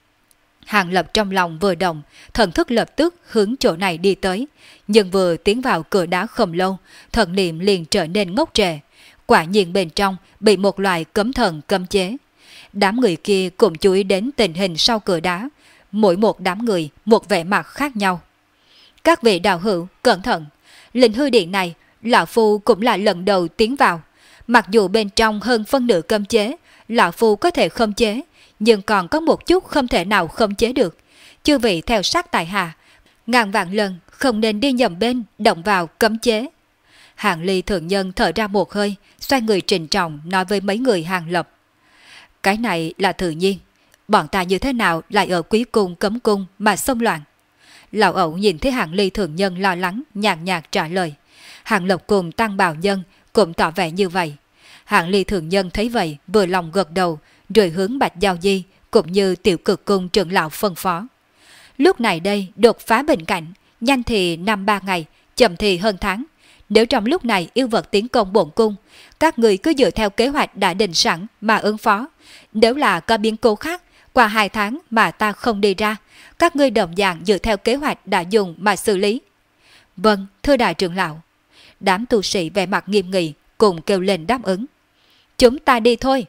Hàng Lập trong lòng vừa động, thần thức lập tức hướng chỗ này đi tới, nhưng vừa tiến vào cửa đá không lâu, thần niệm liền trở nên ngốc trệ. Quả nhiên bên trong bị một loại cấm thần cấm chế. Đám người kia cũng chú ý đến tình hình sau cửa đá, mỗi một đám người một vẻ mặt khác nhau. Các vị đạo hữu cẩn thận, linh hư điện này lão phu cũng là lần đầu tiến vào, mặc dù bên trong hơn phân nửa cấm chế, lão phu có thể khống chế, nhưng còn có một chút không thể nào khống chế được. Chư vị theo sát tại hạ, ngàn vạn lần không nên đi nhầm bên, động vào cấm chế. Hạng Ly thượng nhân thở ra một hơi, xoay người trịnh trọng nói với mấy người Hàng Lập: Cái này là tự nhiên, bọn ta như thế nào lại ở quý cung cấm cung mà xông loạn? Lão ẩu nhìn thấy Hạng Ly thượng nhân lo lắng, nhàn nhạt trả lời. Hàng Lập cùng Tăng Bảo Nhân cũng tỏ vẻ như vậy. Hạng Ly thượng nhân thấy vậy vừa lòng gật đầu, rồi hướng Bạch Giao Di cũng như Tiểu Cực Cung trưởng lão phân phó. Lúc này đây đột phá bình cảnh, nhanh thì 5-3 ngày, chậm thì hơn tháng. Nếu trong lúc này yêu vật tiến công bổn cung, các người cứ dựa theo kế hoạch đã định sẵn mà ứng phó. Nếu là có biến cố khác, Qua 2 tháng mà ta không đi ra, các ngươi đồng dạng dựa theo kế hoạch đã dùng mà xử lý. Vâng, thưa đại trưởng lão. Đám tu sĩ vẻ mặt nghiêm nghị cùng kêu lên đáp ứng. Chúng ta đi thôi.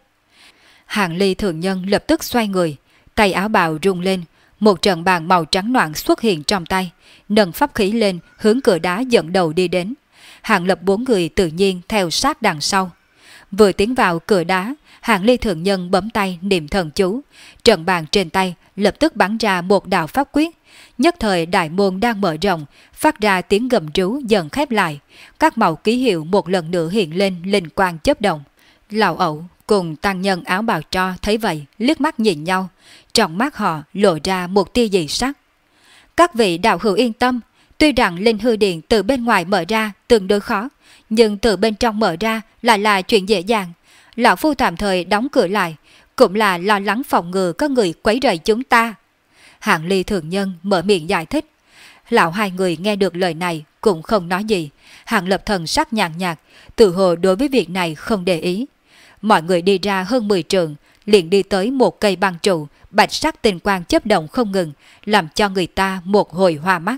Hàng Ly thượng nhân lập tức xoay người, tay áo bào rung lên, một trận bàn màu trắng noãn xuất hiện trong tay, nâng pháp khí lên hướng cửa đá dẫn đầu đi đến. Hàng Lập 4 người tự nhiên theo sát đằng sau. Vừa tiến vào cửa đá, Hàng Ly thượng nhân bấm tay niệm thần chú, trận bàn trên tay lập tức bắn ra một đạo pháp quyết. Nhất thời đại môn đang mở rộng, phát ra tiếng gầm rú dần khép lại, các màu ký hiệu một lần nữa hiện lên linh quang chớp động. Lão ẩu cùng tăng nhân áo bào tro thấy vậy, liếc mắt nhìn nhau, trong mắt họ lộ ra một tia dị sắc. Các vị đạo hữu yên tâm, tuy rằng linh hư điện từ bên ngoài mở ra tương đối khó, nhưng từ bên trong mở ra lại là chuyện dễ dàng. Lão phu tạm thời đóng cửa lại, cũng là lo lắng phòng ngừa có người quấy rầy chúng ta. Hạng Ly thượng nhân mở miệng giải thích. Lão hai người nghe được lời này cũng không nói gì. Hạng Lập thần sắc nhàn nhạt, tự hồ đối với việc này không để ý. Mọi người đi ra hơn 10 trượng, liền đi tới một cây băng trụ, bạch sắc tinh quang chớp động không ngừng, làm cho người ta một hồi hoa mắt.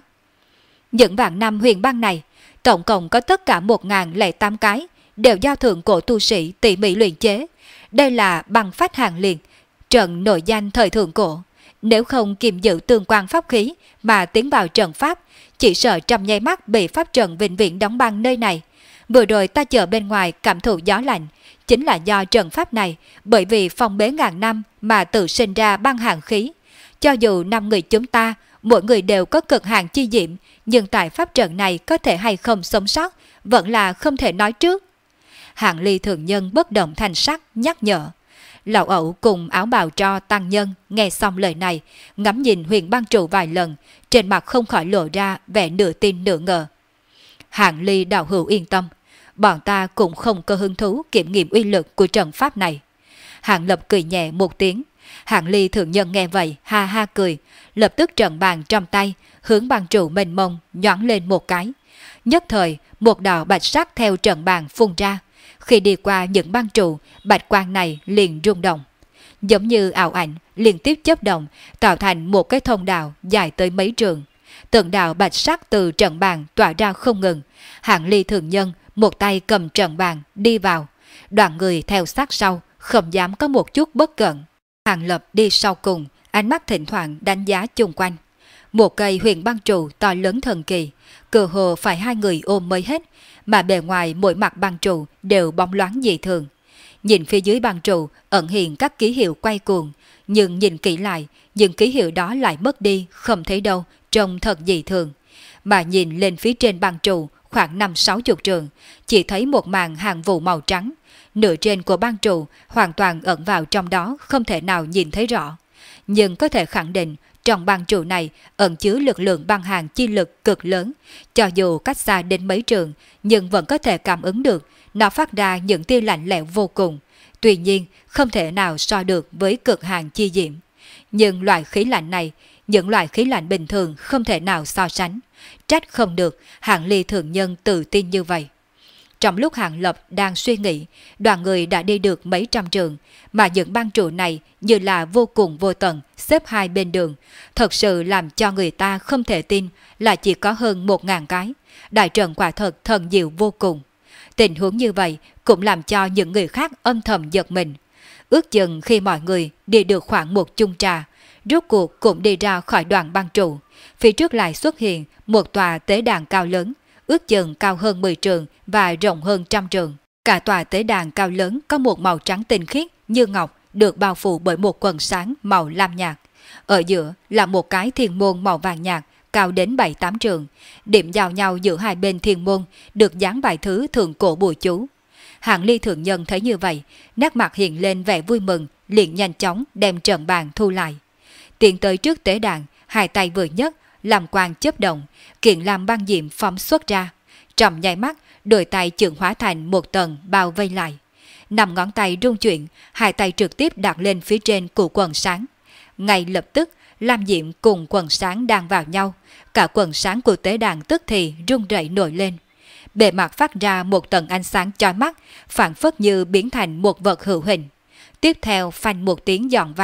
Những vạn năm huyền băng này, tổng cộng có tất cả 1008 cái, đều do thượng cổ tu sĩ tỉ mỉ luyện chế. Đây là băng phách hàng liền, trận nổi danh thời thượng cổ. Nếu không kiềm giữ tương quan pháp khí mà tiến vào trận pháp, chỉ sợ trong nháy mắt bị pháp trận vĩnh viễn đóng băng nơi này. Vừa rồi ta chờ bên ngoài cảm thụ gió lạnh, chính là do trận pháp này, bởi vì phong bế ngàn năm mà tự sinh ra băng hàng khí. Cho dù 5 người chúng ta, mỗi người đều có cực hạn chi diệm, nhưng tại pháp trận này có thể hay không sống sót, vẫn là không thể nói trước. Hạng Ly thượng nhân bất động thanh sắc nhắc nhở. Lão ẩu cùng áo bào tro tăng nhân nghe xong lời này, ngắm nhìn huyền băng trụ vài lần, trên mặt không khỏi lộ ra vẻ nửa tin nửa ngờ. Hạng Ly đạo hữu yên tâm, bọn ta cũng không có hứng thú kiểm nghiệm uy lực của trận pháp này. Hạng Lập cười nhẹ một tiếng. Hạng Ly thượng nhân nghe vậy ha ha cười, lập tức trận bàn trong tay hướng băng trụ mênh mông nhoáng lên một cái. Nhất thời một đạo bạch sắc theo trận bàn phun ra. Khi đi qua những băng trụ, bạch quang này liền rung động, giống như ảo ảnh liên tiếp chớp động, tạo thành một cái thông đạo dài tới mấy trường. Từng đạo bạch sắc từ trận bàn tỏa ra không ngừng. Hạng Ly thượng nhân một tay cầm trận bàn đi vào, đoàn người theo sát sau, không dám có một chút bất cẩn. Hàng Lập đi sau cùng, ánh mắt thỉnh thoảng đánh giá chung quanh. Một cây huyền băng trụ to lớn thần kỳ, cơ hồ phải 2 người ôm mới hết, mà bề ngoài mỗi mặt băng trụ đều bóng loáng dị thường. Nhìn phía dưới băng trụ ẩn hiện các ký hiệu quay cuồng, nhưng nhìn kỹ lại, những ký hiệu đó lại mất đi, không thấy đâu, trông thật dị thường. Mà nhìn lên phía trên băng trụ khoảng 50-60 trường, chỉ thấy một màn hàng vụ màu trắng. Nửa trên của băng trụ hoàn toàn ẩn vào trong đó, không thể nào nhìn thấy rõ. Nhưng có thể khẳng định trong băng trụ này ẩn chứa lực lượng băng hàng chi lực cực lớn. Cho dù cách xa đến mấy trường, nhưng vẫn có thể cảm ứng được nó phát ra những tia lạnh lẽo vô cùng. Tuy nhiên không thể nào so được với cực hạn chi diệm. Nhưng loại khí lạnh này, những loại khí lạnh bình thường không thể nào so sánh. Trách không được Hạng Ly thượng nhân tự tin như vậy. Trong lúc Hạng Lập đang suy nghĩ, đoàn người đã đi được mấy trăm trường, mà những băng trụ này như là vô cùng vô tận xếp hai bên đường, thật sự làm cho người ta không thể tin là chỉ có hơn 1000 cái. Đại trận quả thật thần diệu vô cùng. Tình huống như vậy cũng làm cho những người khác âm thầm giật mình. Ước chừng khi mọi người đi được khoảng một chung trà, rốt cuộc cũng đi ra khỏi đoàn băng trụ. Phía trước lại xuất hiện một tòa tế đàn cao lớn, ước chừng cao hơn 10 trường và rộng hơn 100 trường. Cả tòa tế đàn cao lớn có một màu trắng tinh khiết như ngọc, được bao phủ bởi một quần sáng màu lam nhạt. Ở giữa là một cái thiên môn màu vàng nhạt, cao đến 7-8 trường. Điểm giao nhau giữa hai bên thiên môn được dán vài thứ thượng cổ bùa chú. Hạng Ly thượng nhân thấy như vậy, nét mặt hiện lên vẻ vui mừng, liền nhanh chóng đem trận bàn thu lại. Tiến tới trước tế đàn, hai tay vừa nhấc, làm quang chớp động, kiện làm băng diệm phóng xuất ra. Trong nháy mắt, đôi tay chưởng hóa thành một tầng bao vây lại. 5 ngón tay rung chuyển, hai tay trực tiếp đặt lên phía trên của quần sáng. Ngay lập tức, lam diệm cùng quần sáng đang vào nhau, cả quần sáng của tế đàn tức thì rung rẩy nổi lên. Bề mặt phát ra một tầng ánh sáng chói mắt, phản phất như biến thành một vật hữu hình. Tiếp theo phanh một tiếng giòn vang,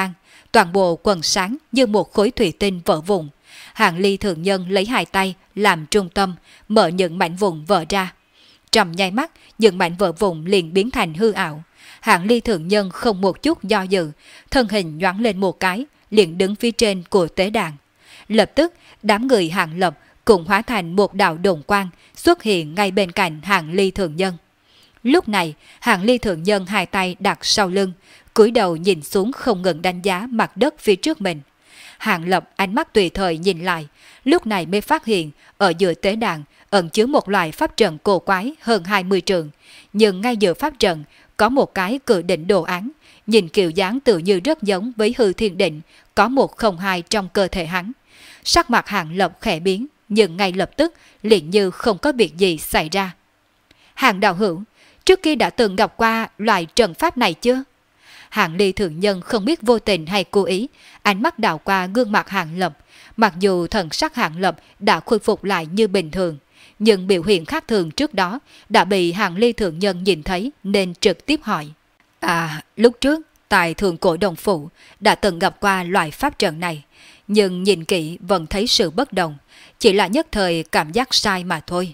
toàn bộ quần sáng như một khối thủy tinh vỡ vụn. Hạng Ly thượng nhân lấy hai tay làm trung tâm, mở những mảnh vụn vỡ ra. Trong nháy mắt, những mảnh vỡ vụn liền biến thành hư ảo. Hạng Ly thượng nhân không một chút do dự, thân hình nhoáng lên một cái, liền đứng phía trên của tế đàn. Lập tức, đám người Hạng Lập cũng hóa thành một đạo đồn quang xuất hiện ngay bên cạnh Hạng Ly thượng nhân. Lúc này, Hạng Ly thượng nhân hai tay đặt sau lưng, cúi đầu nhìn xuống không ngừng đánh giá mặt đất phía trước mình. Hạng Lập ánh mắt tùy thời nhìn lại, lúc này mới phát hiện ở giữa tế đàn ẩn chứa một loại pháp trận cổ quái hơn 20 trượng, nhưng ngay giữa pháp trận có một cái cự đỉnh đồ án, nhìn kiểu dáng tự như rất giống với hư thiên định có 102 trong cơ thể hắn. Sắc mặt Hạng Lập khẽ biến, nhưng ngay lập tức liền như không có việc gì xảy ra. Hạng đạo hữu, trước kia đã từng gặp qua loại trận pháp này chưa? Hạng Ly thượng nhân không biết vô tình hay cố ý, ánh mắt đảo qua gương mặt Hạng Lập. Mặc dù thần sắc Hạng Lập đã khôi phục lại như bình thường, nhưng biểu hiện khác thường trước đó đã bị Hạng Ly thượng nhân nhìn thấy nên trực tiếp hỏi. Lúc trước tại Thượng Cổ Đồng Phủ đã từng gặp qua loại pháp trận này, nhưng nhìn kỹ vẫn thấy sự bất đồng, chỉ là nhất thời cảm giác sai mà thôi.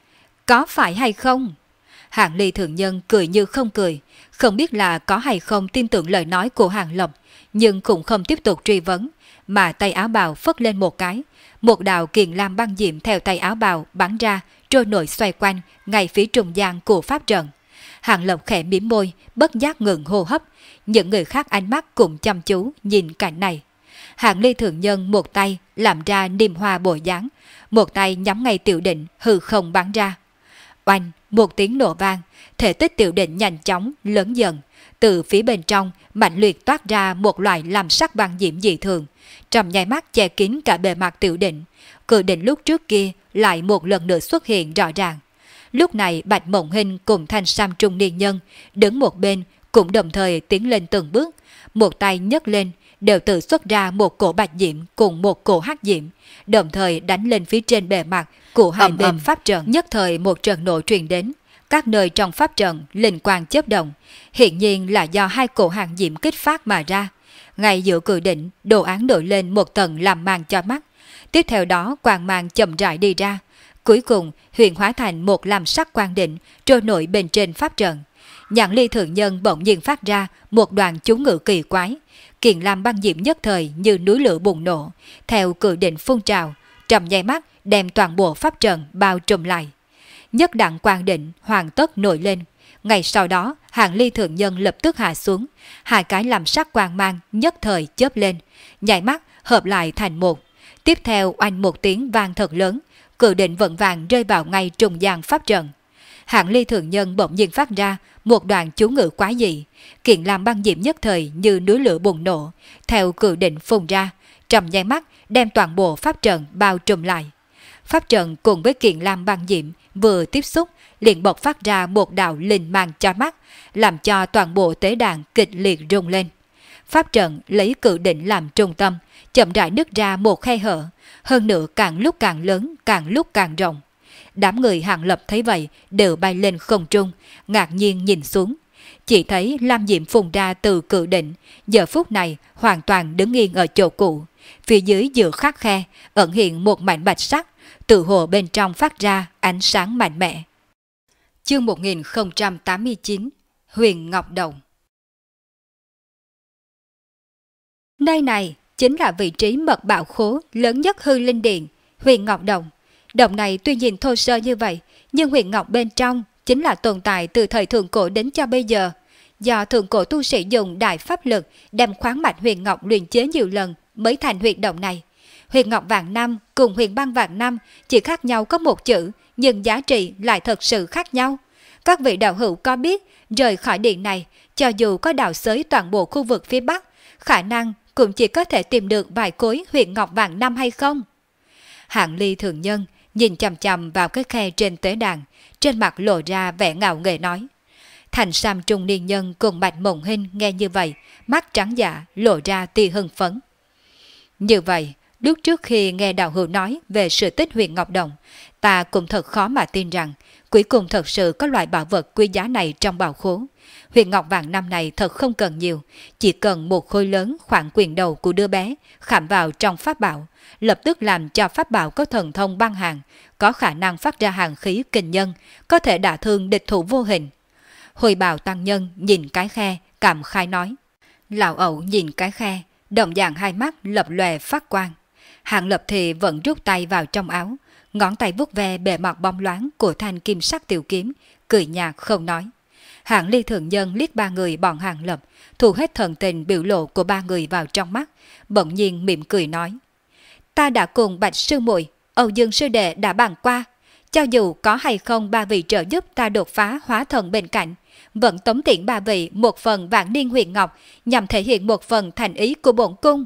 Có phải hay không? Hạng Ly thượng nhân cười như không cười, không biết là có hay không tin tưởng lời nói của Hạng Lập, nhưng cũng không tiếp tục truy vấn, mà tay áo bào phất lên một cái, một đạo kiền lam băng diệm theo tay áo bào bắn ra, trôi nổi xoay quanh ngay phía trung gian của pháp trận. Hạng Lập khẽ mím môi, bất giác ngừng hô hấp, những người khác ánh mắt cũng chăm chú nhìn cảnh này. Hạng Ly thượng nhân một tay làm ra niêm hoa bộ dáng, một tay nhắm ngay tiểu định hư không bắn ra. Oanh, một tiếng nổ vang, thể tích tiểu định nhanh chóng lớn dần, từ phía bên trong mạnh liệt toát ra một loại làm sắc băng diễm dị thường, trong nháy mắt che kín cả bề mặt tiểu định. Cự định lúc trước kia lại một lần nữa xuất hiện rõ ràng. Lúc này Bạch Mộng Hinh cùng Thanh Sam trung niên nhân đứng một bên cũng đồng thời tiến lên từng bước, một tay nhấc lên đều tự xuất ra một cổ bạch diễm cùng một cổ hắc diễm, đồng thời đánh lên phía trên bề mặt của hai bên pháp trận. Nhất thời một trận nổ truyền đến, các nơi trong pháp trận linh quang chớp động, hiện nhiên là do hai cổ hàng diễm kích phát mà ra. Ngay giữa cự đỉnh, đồ án nổi lên một tầng làm màn cho mắt, tiếp theo đó quang mang chậm rãi đi ra, cuối cùng huyền hóa thành một làm sắc quang định trôi nổi bên trên pháp trận. Nhãn Ly thượng nhân bỗng nhiên phát ra một đoạn chú ngữ kỳ quái, kiền lam băng diễm nhất thời như núi lửa bùng nổ, theo cự định phun trào, trong nháy mắt đem toàn bộ pháp trận bao trùm lại. Nhất đặng quang định hoàn tất nổi lên, ngay sau đó Hạng Ly thượng nhân lập tức hạ xuống, hai cái làm sắc quang mang nhất thời chớp lên, nháy mắt hợp lại thành một. Tiếp theo oanh một tiếng vang thật lớn, cự định vững vàng rơi vào ngay trung gian pháp trận. Hạng Ly thượng nhân bỗng nhiên phát ra một đoạn chú ngữ quái dị, kiện làm băng diễm nhất thời như núi lửa bùng nổ, theo cự định phun ra, trong nháy mắt đem toàn bộ pháp trận bao trùm lại. Pháp trận cùng với kiện lam băng diễm vừa tiếp xúc liền bộc phát ra một đạo linh mang cho mắt, làm cho toàn bộ tế đàn kịch liệt rung lên. Pháp trận lấy cự định làm trung tâm, chậm rãi nứt ra một khe hở, hơn nữa càng lúc càng lớn, càng lúc càng rộng. Đám người Hạng Lập thấy vậy đều bay lên không trung, ngạc nhiên nhìn xuống. Chỉ thấy lam diễm phun ra từ cự định, giờ phút này hoàn toàn đứng yên ở chỗ cũ. Phía dưới giữa khắc khe ẩn hiện một mảnh bạch sắc, từ hồ bên trong phát ra ánh sáng mạnh mẽ. Chương 1089, Huyền Ngọc Động. Nơi này chính là vị trí mật bảo khố lớn nhất Hư Linh Điện, Huyền Ngọc Động. Động này tuy nhìn thô sơ như vậy, nhưng huyền ngọc bên trong chính là tồn tại từ thời thượng cổ đến cho bây giờ. Do thượng cổ tu sĩ dùng đại pháp lực đem khoáng mạch huyền ngọc luyện chế nhiều lần mới thành huyền động này. Huyền ngọc vạn năm cùng huyền băng vạn năm chỉ khác nhau có một chữ, nhưng giá trị lại thật sự khác nhau. Các vị đạo hữu có biết rời khỏi điện này, cho dù có đào xới toàn bộ khu vực phía bắc, khả năng cũng chỉ có thể tìm được vài khối huyền ngọc vạn năm hay không? Hạng Ly thượng nhân nhìn chằm chằm vào cái khe trên tế đàn, trên mặt lộ ra vẻ ngạo nghễ nói. Thành Sam trung niên nhân cùng Bạch Mộng Hinh nghe như vậy, mắt trắng dạ lộ ra tia hưng phấn. Như vậy, lúc trước khi nghe đạo hữu nói về sự tích huyền ngọc động, ta cũng thật khó mà tin rằng cuối cùng thật sự có loại bảo vật quý giá này trong bảo khố. Huyền ngọc vàng năm này thật không cần nhiều, chỉ cần một khối lớn khoảng quyền đầu của đứa bé khảm vào trong pháp bảo, lập tức làm cho pháp bảo có thần thông băng hàng, có khả năng phát ra hàng khí kinh nhân, có thể đả thương địch thủ vô hình. Hồi bào tăng nhân nhìn cái khe, cảm khai nói. Lão ẩu nhìn cái khe, đồng dạng hai mắt lập lòe phát quang. Hạng Lập thì vẫn rút tay vào trong áo, ngón tay vuốt ve bề mặt bóng loáng của thanh kim sắc tiểu kiếm, cười nhạt không nói. Hạng Ly Thượng Nhân liếc ba người bọn Hạng Lập, thu hết thần tình biểu lộ của ba người vào trong mắt, bỗng nhiên mỉm cười nói. Ta đã cùng Bạch Sư Muội, Âu Dương Sư Đệ đã bàn qua, cho dù có hay không ba vị trợ giúp ta đột phá hóa thần bên cạnh, vẫn tống tiễn ba vị một phần vạn niên huyền ngọc nhằm thể hiện một phần thành ý của bổn cung.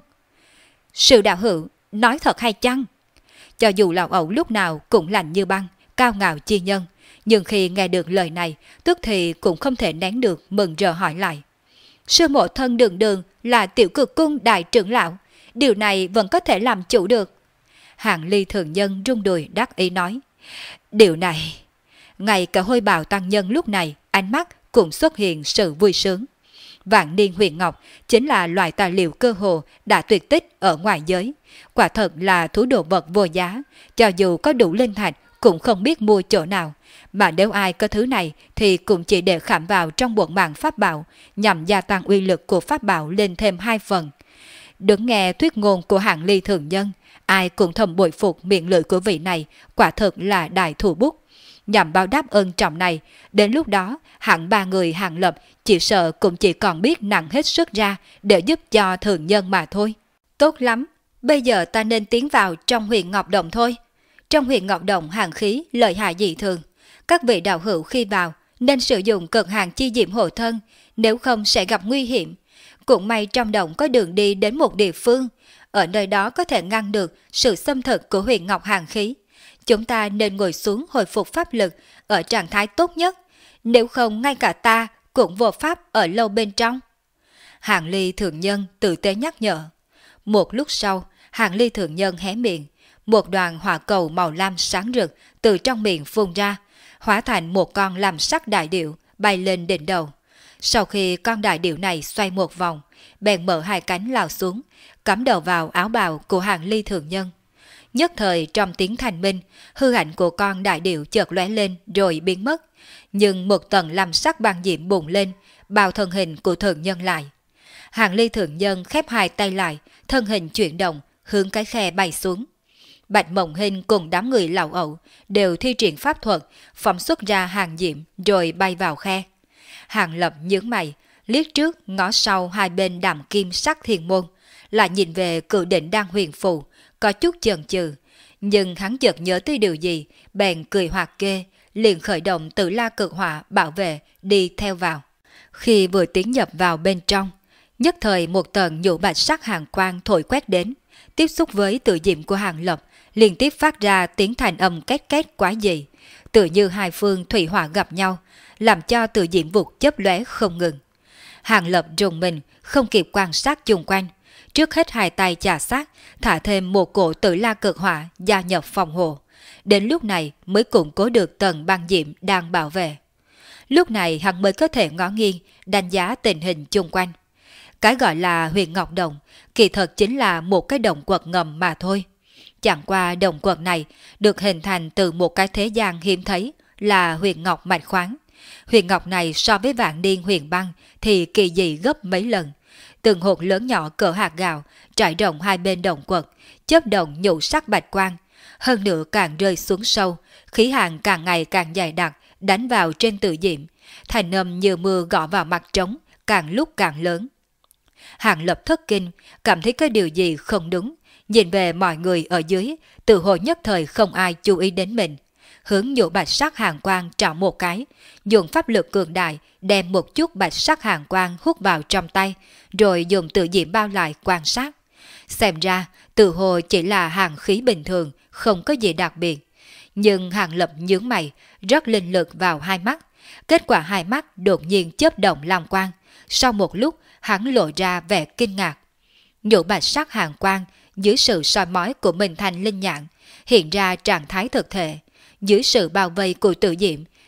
Sự đạo hữu, nói thật hay chăng? Cho dù lão ẩu lúc nào cũng lạnh như băng, cao ngạo chi nhân, nhưng khi nghe được lời này, tức thì cũng không thể nén được mừng rỡ hỏi lại. Sư mộ thân đường đường là tiểu cực cung đại trưởng lão, điều này vẫn có thể làm chủ được. Hạng Ly Thường Nhân rung đùi đắc ý nói. Điều này... Ngay cả Hôi Bào tăng nhân lúc này, ánh mắt cũng xuất hiện sự vui sướng. Vạn niên huyền ngọc chính là loại tài liệu cơ hồ đã tuyệt tích ở ngoài giới. Quả thật là thứ đồ vật vô giá, cho dù có đủ linh thạch cũng không biết mua chỗ nào. Mà nếu ai có thứ này thì cũng chỉ để khảm vào trong bộ mạng pháp bảo, nhằm gia tăng uy lực của pháp bảo lên thêm 2 phần. Đứng nghe thuyết ngôn của Hạng Ly Thường Nhân, ai cũng thầm bội phục miệng lưỡi của vị này, quả thật là đại thủ bút. Nhằm báo đáp ơn trọng này, đến lúc đó hẳn ba người Hạng Lập chỉ sợ cũng chỉ còn biết nặng hết sức ra để giúp cho Thường Nhân mà thôi. Tốt lắm, bây giờ ta nên tiến vào trong Huyền Ngọc Động thôi. Trong Huyền Ngọc Động hàng khí lợi hại dị thường, các vị đạo hữu khi vào nên sử dụng cực hàng chi diệm hộ thân, nếu không sẽ gặp nguy hiểm. Cũng may trong động có đường đi đến một địa phương, ở nơi đó có thể ngăn được sự xâm thực của Huyền Ngọc hàng khí. Chúng ta nên ngồi xuống hồi phục pháp lực ở trạng thái tốt nhất, nếu không ngay cả ta cũng vô pháp ở lâu bên trong. Hạng Ly Thượng Nhân tử tế nhắc nhở. Một lúc sau, Hạng Ly Thượng Nhân hé miệng, một đoàn hỏa cầu màu lam sáng rực từ trong miệng phun ra, hóa thành một con lam sắc đại điểu bay lên đỉnh đầu. Sau khi con đại điểu này xoay một vòng, bèn mở hai cánh lao xuống, cắm đầu vào áo bào của Hạng Ly Thượng Nhân. Nhất thời trong tiếng thanh minh, hư ảnh của con đại điểu chợt lóe lên rồi biến mất, nhưng một tầng lam sắc băng diệm bùng lên, bao thân hình của Thượng Nhân lại. Hạng Ly Thượng Nhân khép hai tay lại, thân hình chuyển động, hướng cái khe bay xuống. Bạch Mộng Hinh cùng đám người lão ẩu đều thi triển pháp thuật, phóng xuất ra hàng diệm rồi bay vào khe. Hạng Lập nhướng mày, liếc trước ngó sau hai bên đàm kim sắc thiên môn, lại nhìn về cự đỉnh đang huyền phù, có chút chần chừ, nhưng hắn chợt nhớ tới điều gì, bèn cười hoạt kê, liền khởi động Tử La Cực Hỏa bảo vệ đi theo vào. Khi vừa tiến nhập vào bên trong, nhất thời một tầng nhũ bạch sắc hàng quang thổi quét đến, tiếp xúc với tự diệm của Hạng Lập, liên tiếp phát ra tiếng thành âm két két quái dị, tự như hai phương thủy hỏa gặp nhau, làm cho tự diệm vụt chớp lóe không ngừng. Hạng Lập rùng mình, không kịp quan sát chung quanh, trước hết hai tay chà sát, thả thêm một cổ Tử La Cực Hỏa gia nhập phòng hộ. Đến lúc này mới củng cố được tầng băng diệm đang bảo vệ. Lúc này hắn mới có thể ngó nghiêng, đánh giá tình hình chung quanh. Cái gọi là Huyền Ngọc Động, kỳ thật chính là một cái động quật ngầm mà thôi. Chẳng qua động quật này được hình thành từ một cái thế gian hiếm thấy là Huyền Ngọc mạch khoáng. Huyền Ngọc này so với vạn niên huyền băng thì kỳ dị gấp mấy lần. Từng hột lớn nhỏ cỡ hạt gạo trải rộng hai bên động quật, chớp động nhũ sắc bạch quang. Hơn nữa càng rơi xuống sâu, khí hàng càng ngày càng dày đặc, đánh vào trên tự diệm, thành âm như mưa gõ vào mặt trống, càng lúc càng lớn. Hạng Lập thất kinh, cảm thấy có điều gì không đúng, nhìn về mọi người ở dưới, từ hồi nhất thời không ai chú ý đến mình. Hướng nhũ bạch sắc hàng quang trảo một cái, dùng pháp lực cường đại đem một chút bạch sắc hàng quang hút vào trong tay, rồi dùng tự diệm bao lại quan sát. Xem ra, từ hồi chỉ là hàng khí bình thường, không có gì đặc biệt. Nhưng Hạng Lập nhướng mày, rất linh lực vào hai mắt. Kết quả hai mắt đột nhiên chớp động lam quang. Sau một lúc, hắn lộ ra vẻ kinh ngạc. Nhũ bạch sắc hàng quang, dưới sự soi mói của Minh Thành linh nhãn, hiện ra trạng thái thực thể. Dưới sự bao vây của tự diệm,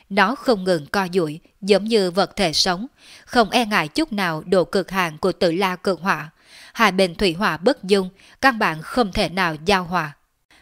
nó không ngừng co duỗi giống như vật thể sống, không e ngại chút nào độ cực hạn của Tử La Cực Hỏa. Hai bên thủy hỏa bất dung, căn bản không thể nào giao hòa.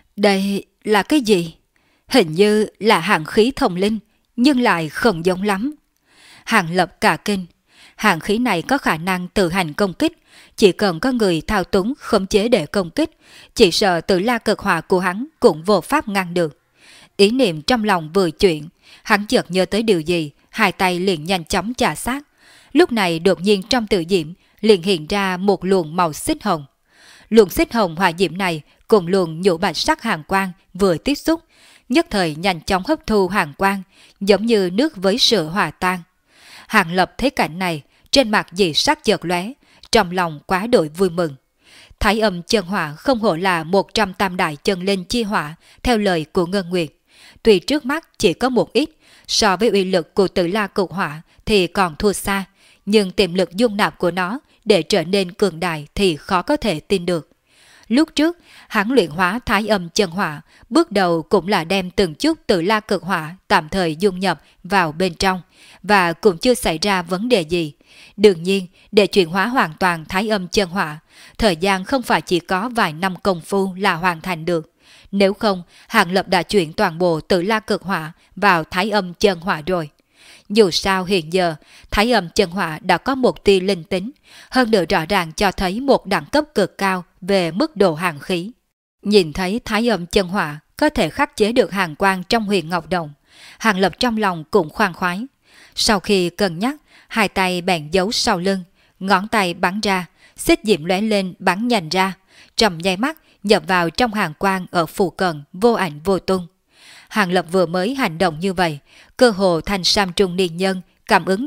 Đây là cái gì? Hình như là hàn khí thông linh, nhưng lại không giống lắm. Hàng Lập cả kinh. Hàn khí này có khả năng tự hành công kích, chỉ cần có người thao túng khống chế để công kích, chỉ sợ Tử La Cực Hỏa của hắn cũng vô pháp ngăn được. Ý niệm trong lòng vừa chuyển, hắn chợt nhớ tới điều gì, hai tay liền nhanh chóng chà sát. Lúc này đột nhiên trong tự diễm liền hiện ra một luồng màu xích hồng. Luồng xích hồng hỏa diễm này cùng luồng nhũ bạch sắc hàn quang vừa tiếp xúc, nhất thời nhanh chóng hấp thu hàn quang, giống như nước với sữa hòa tan. Hàng Lập thấy cảnh này, trên mặt dị sắc chợt lóe, trong lòng quá đội vui mừng. Thái Âm chân hỏa không hổ là 100 tam đại chân linh chi hỏa, theo lời của Ngân Nguyệt. Tuy trước mắt chỉ có một ít, so với uy lực của Tử La Cực Hỏa thì còn thua xa, nhưng tiềm lực dung nạp của nó để trở nên cường đại thì khó có thể tin được. Lúc trước, hắn luyện hóa Thái Âm chân hỏa, bước đầu cũng là đem từng chút Tử La Cực Hỏa tạm thời dung nhập vào bên trong, và cũng chưa xảy ra vấn đề gì. Đương nhiên, để chuyển hóa hoàn toàn Thái Âm chân hỏa, thời gian không phải chỉ có vài năm công phu là hoàn thành được. Nếu không, Hàng Lập đã chuyển toàn bộ Tử La Cực Hỏa vào Thái Âm chân hỏa rồi. Dù sao hiện giờ, Thái Âm chân hỏa đã có một tia linh tính, hơn nữa rõ ràng cho thấy một đẳng cấp cực cao về mức độ hàn khí. Nhìn thấy Thái Âm chân hỏa có thể khắc chế được hàn quang trong Huyền Ngọc Động, Hàng Lập trong lòng cũng khoan khoái. Sau khi cân nhắc, hai tay bèn giấu sau lưng, ngón tay bắn ra, xích diễm lóe lên bắn nhanh ra, trong nháy mắt nhập vào trong hàn quang ở phụ cận vô ảnh vô tung. Hàng Lập vừa mới hành động như vậy, cơ hồ thành Sam Trung niên nhân cảm ứng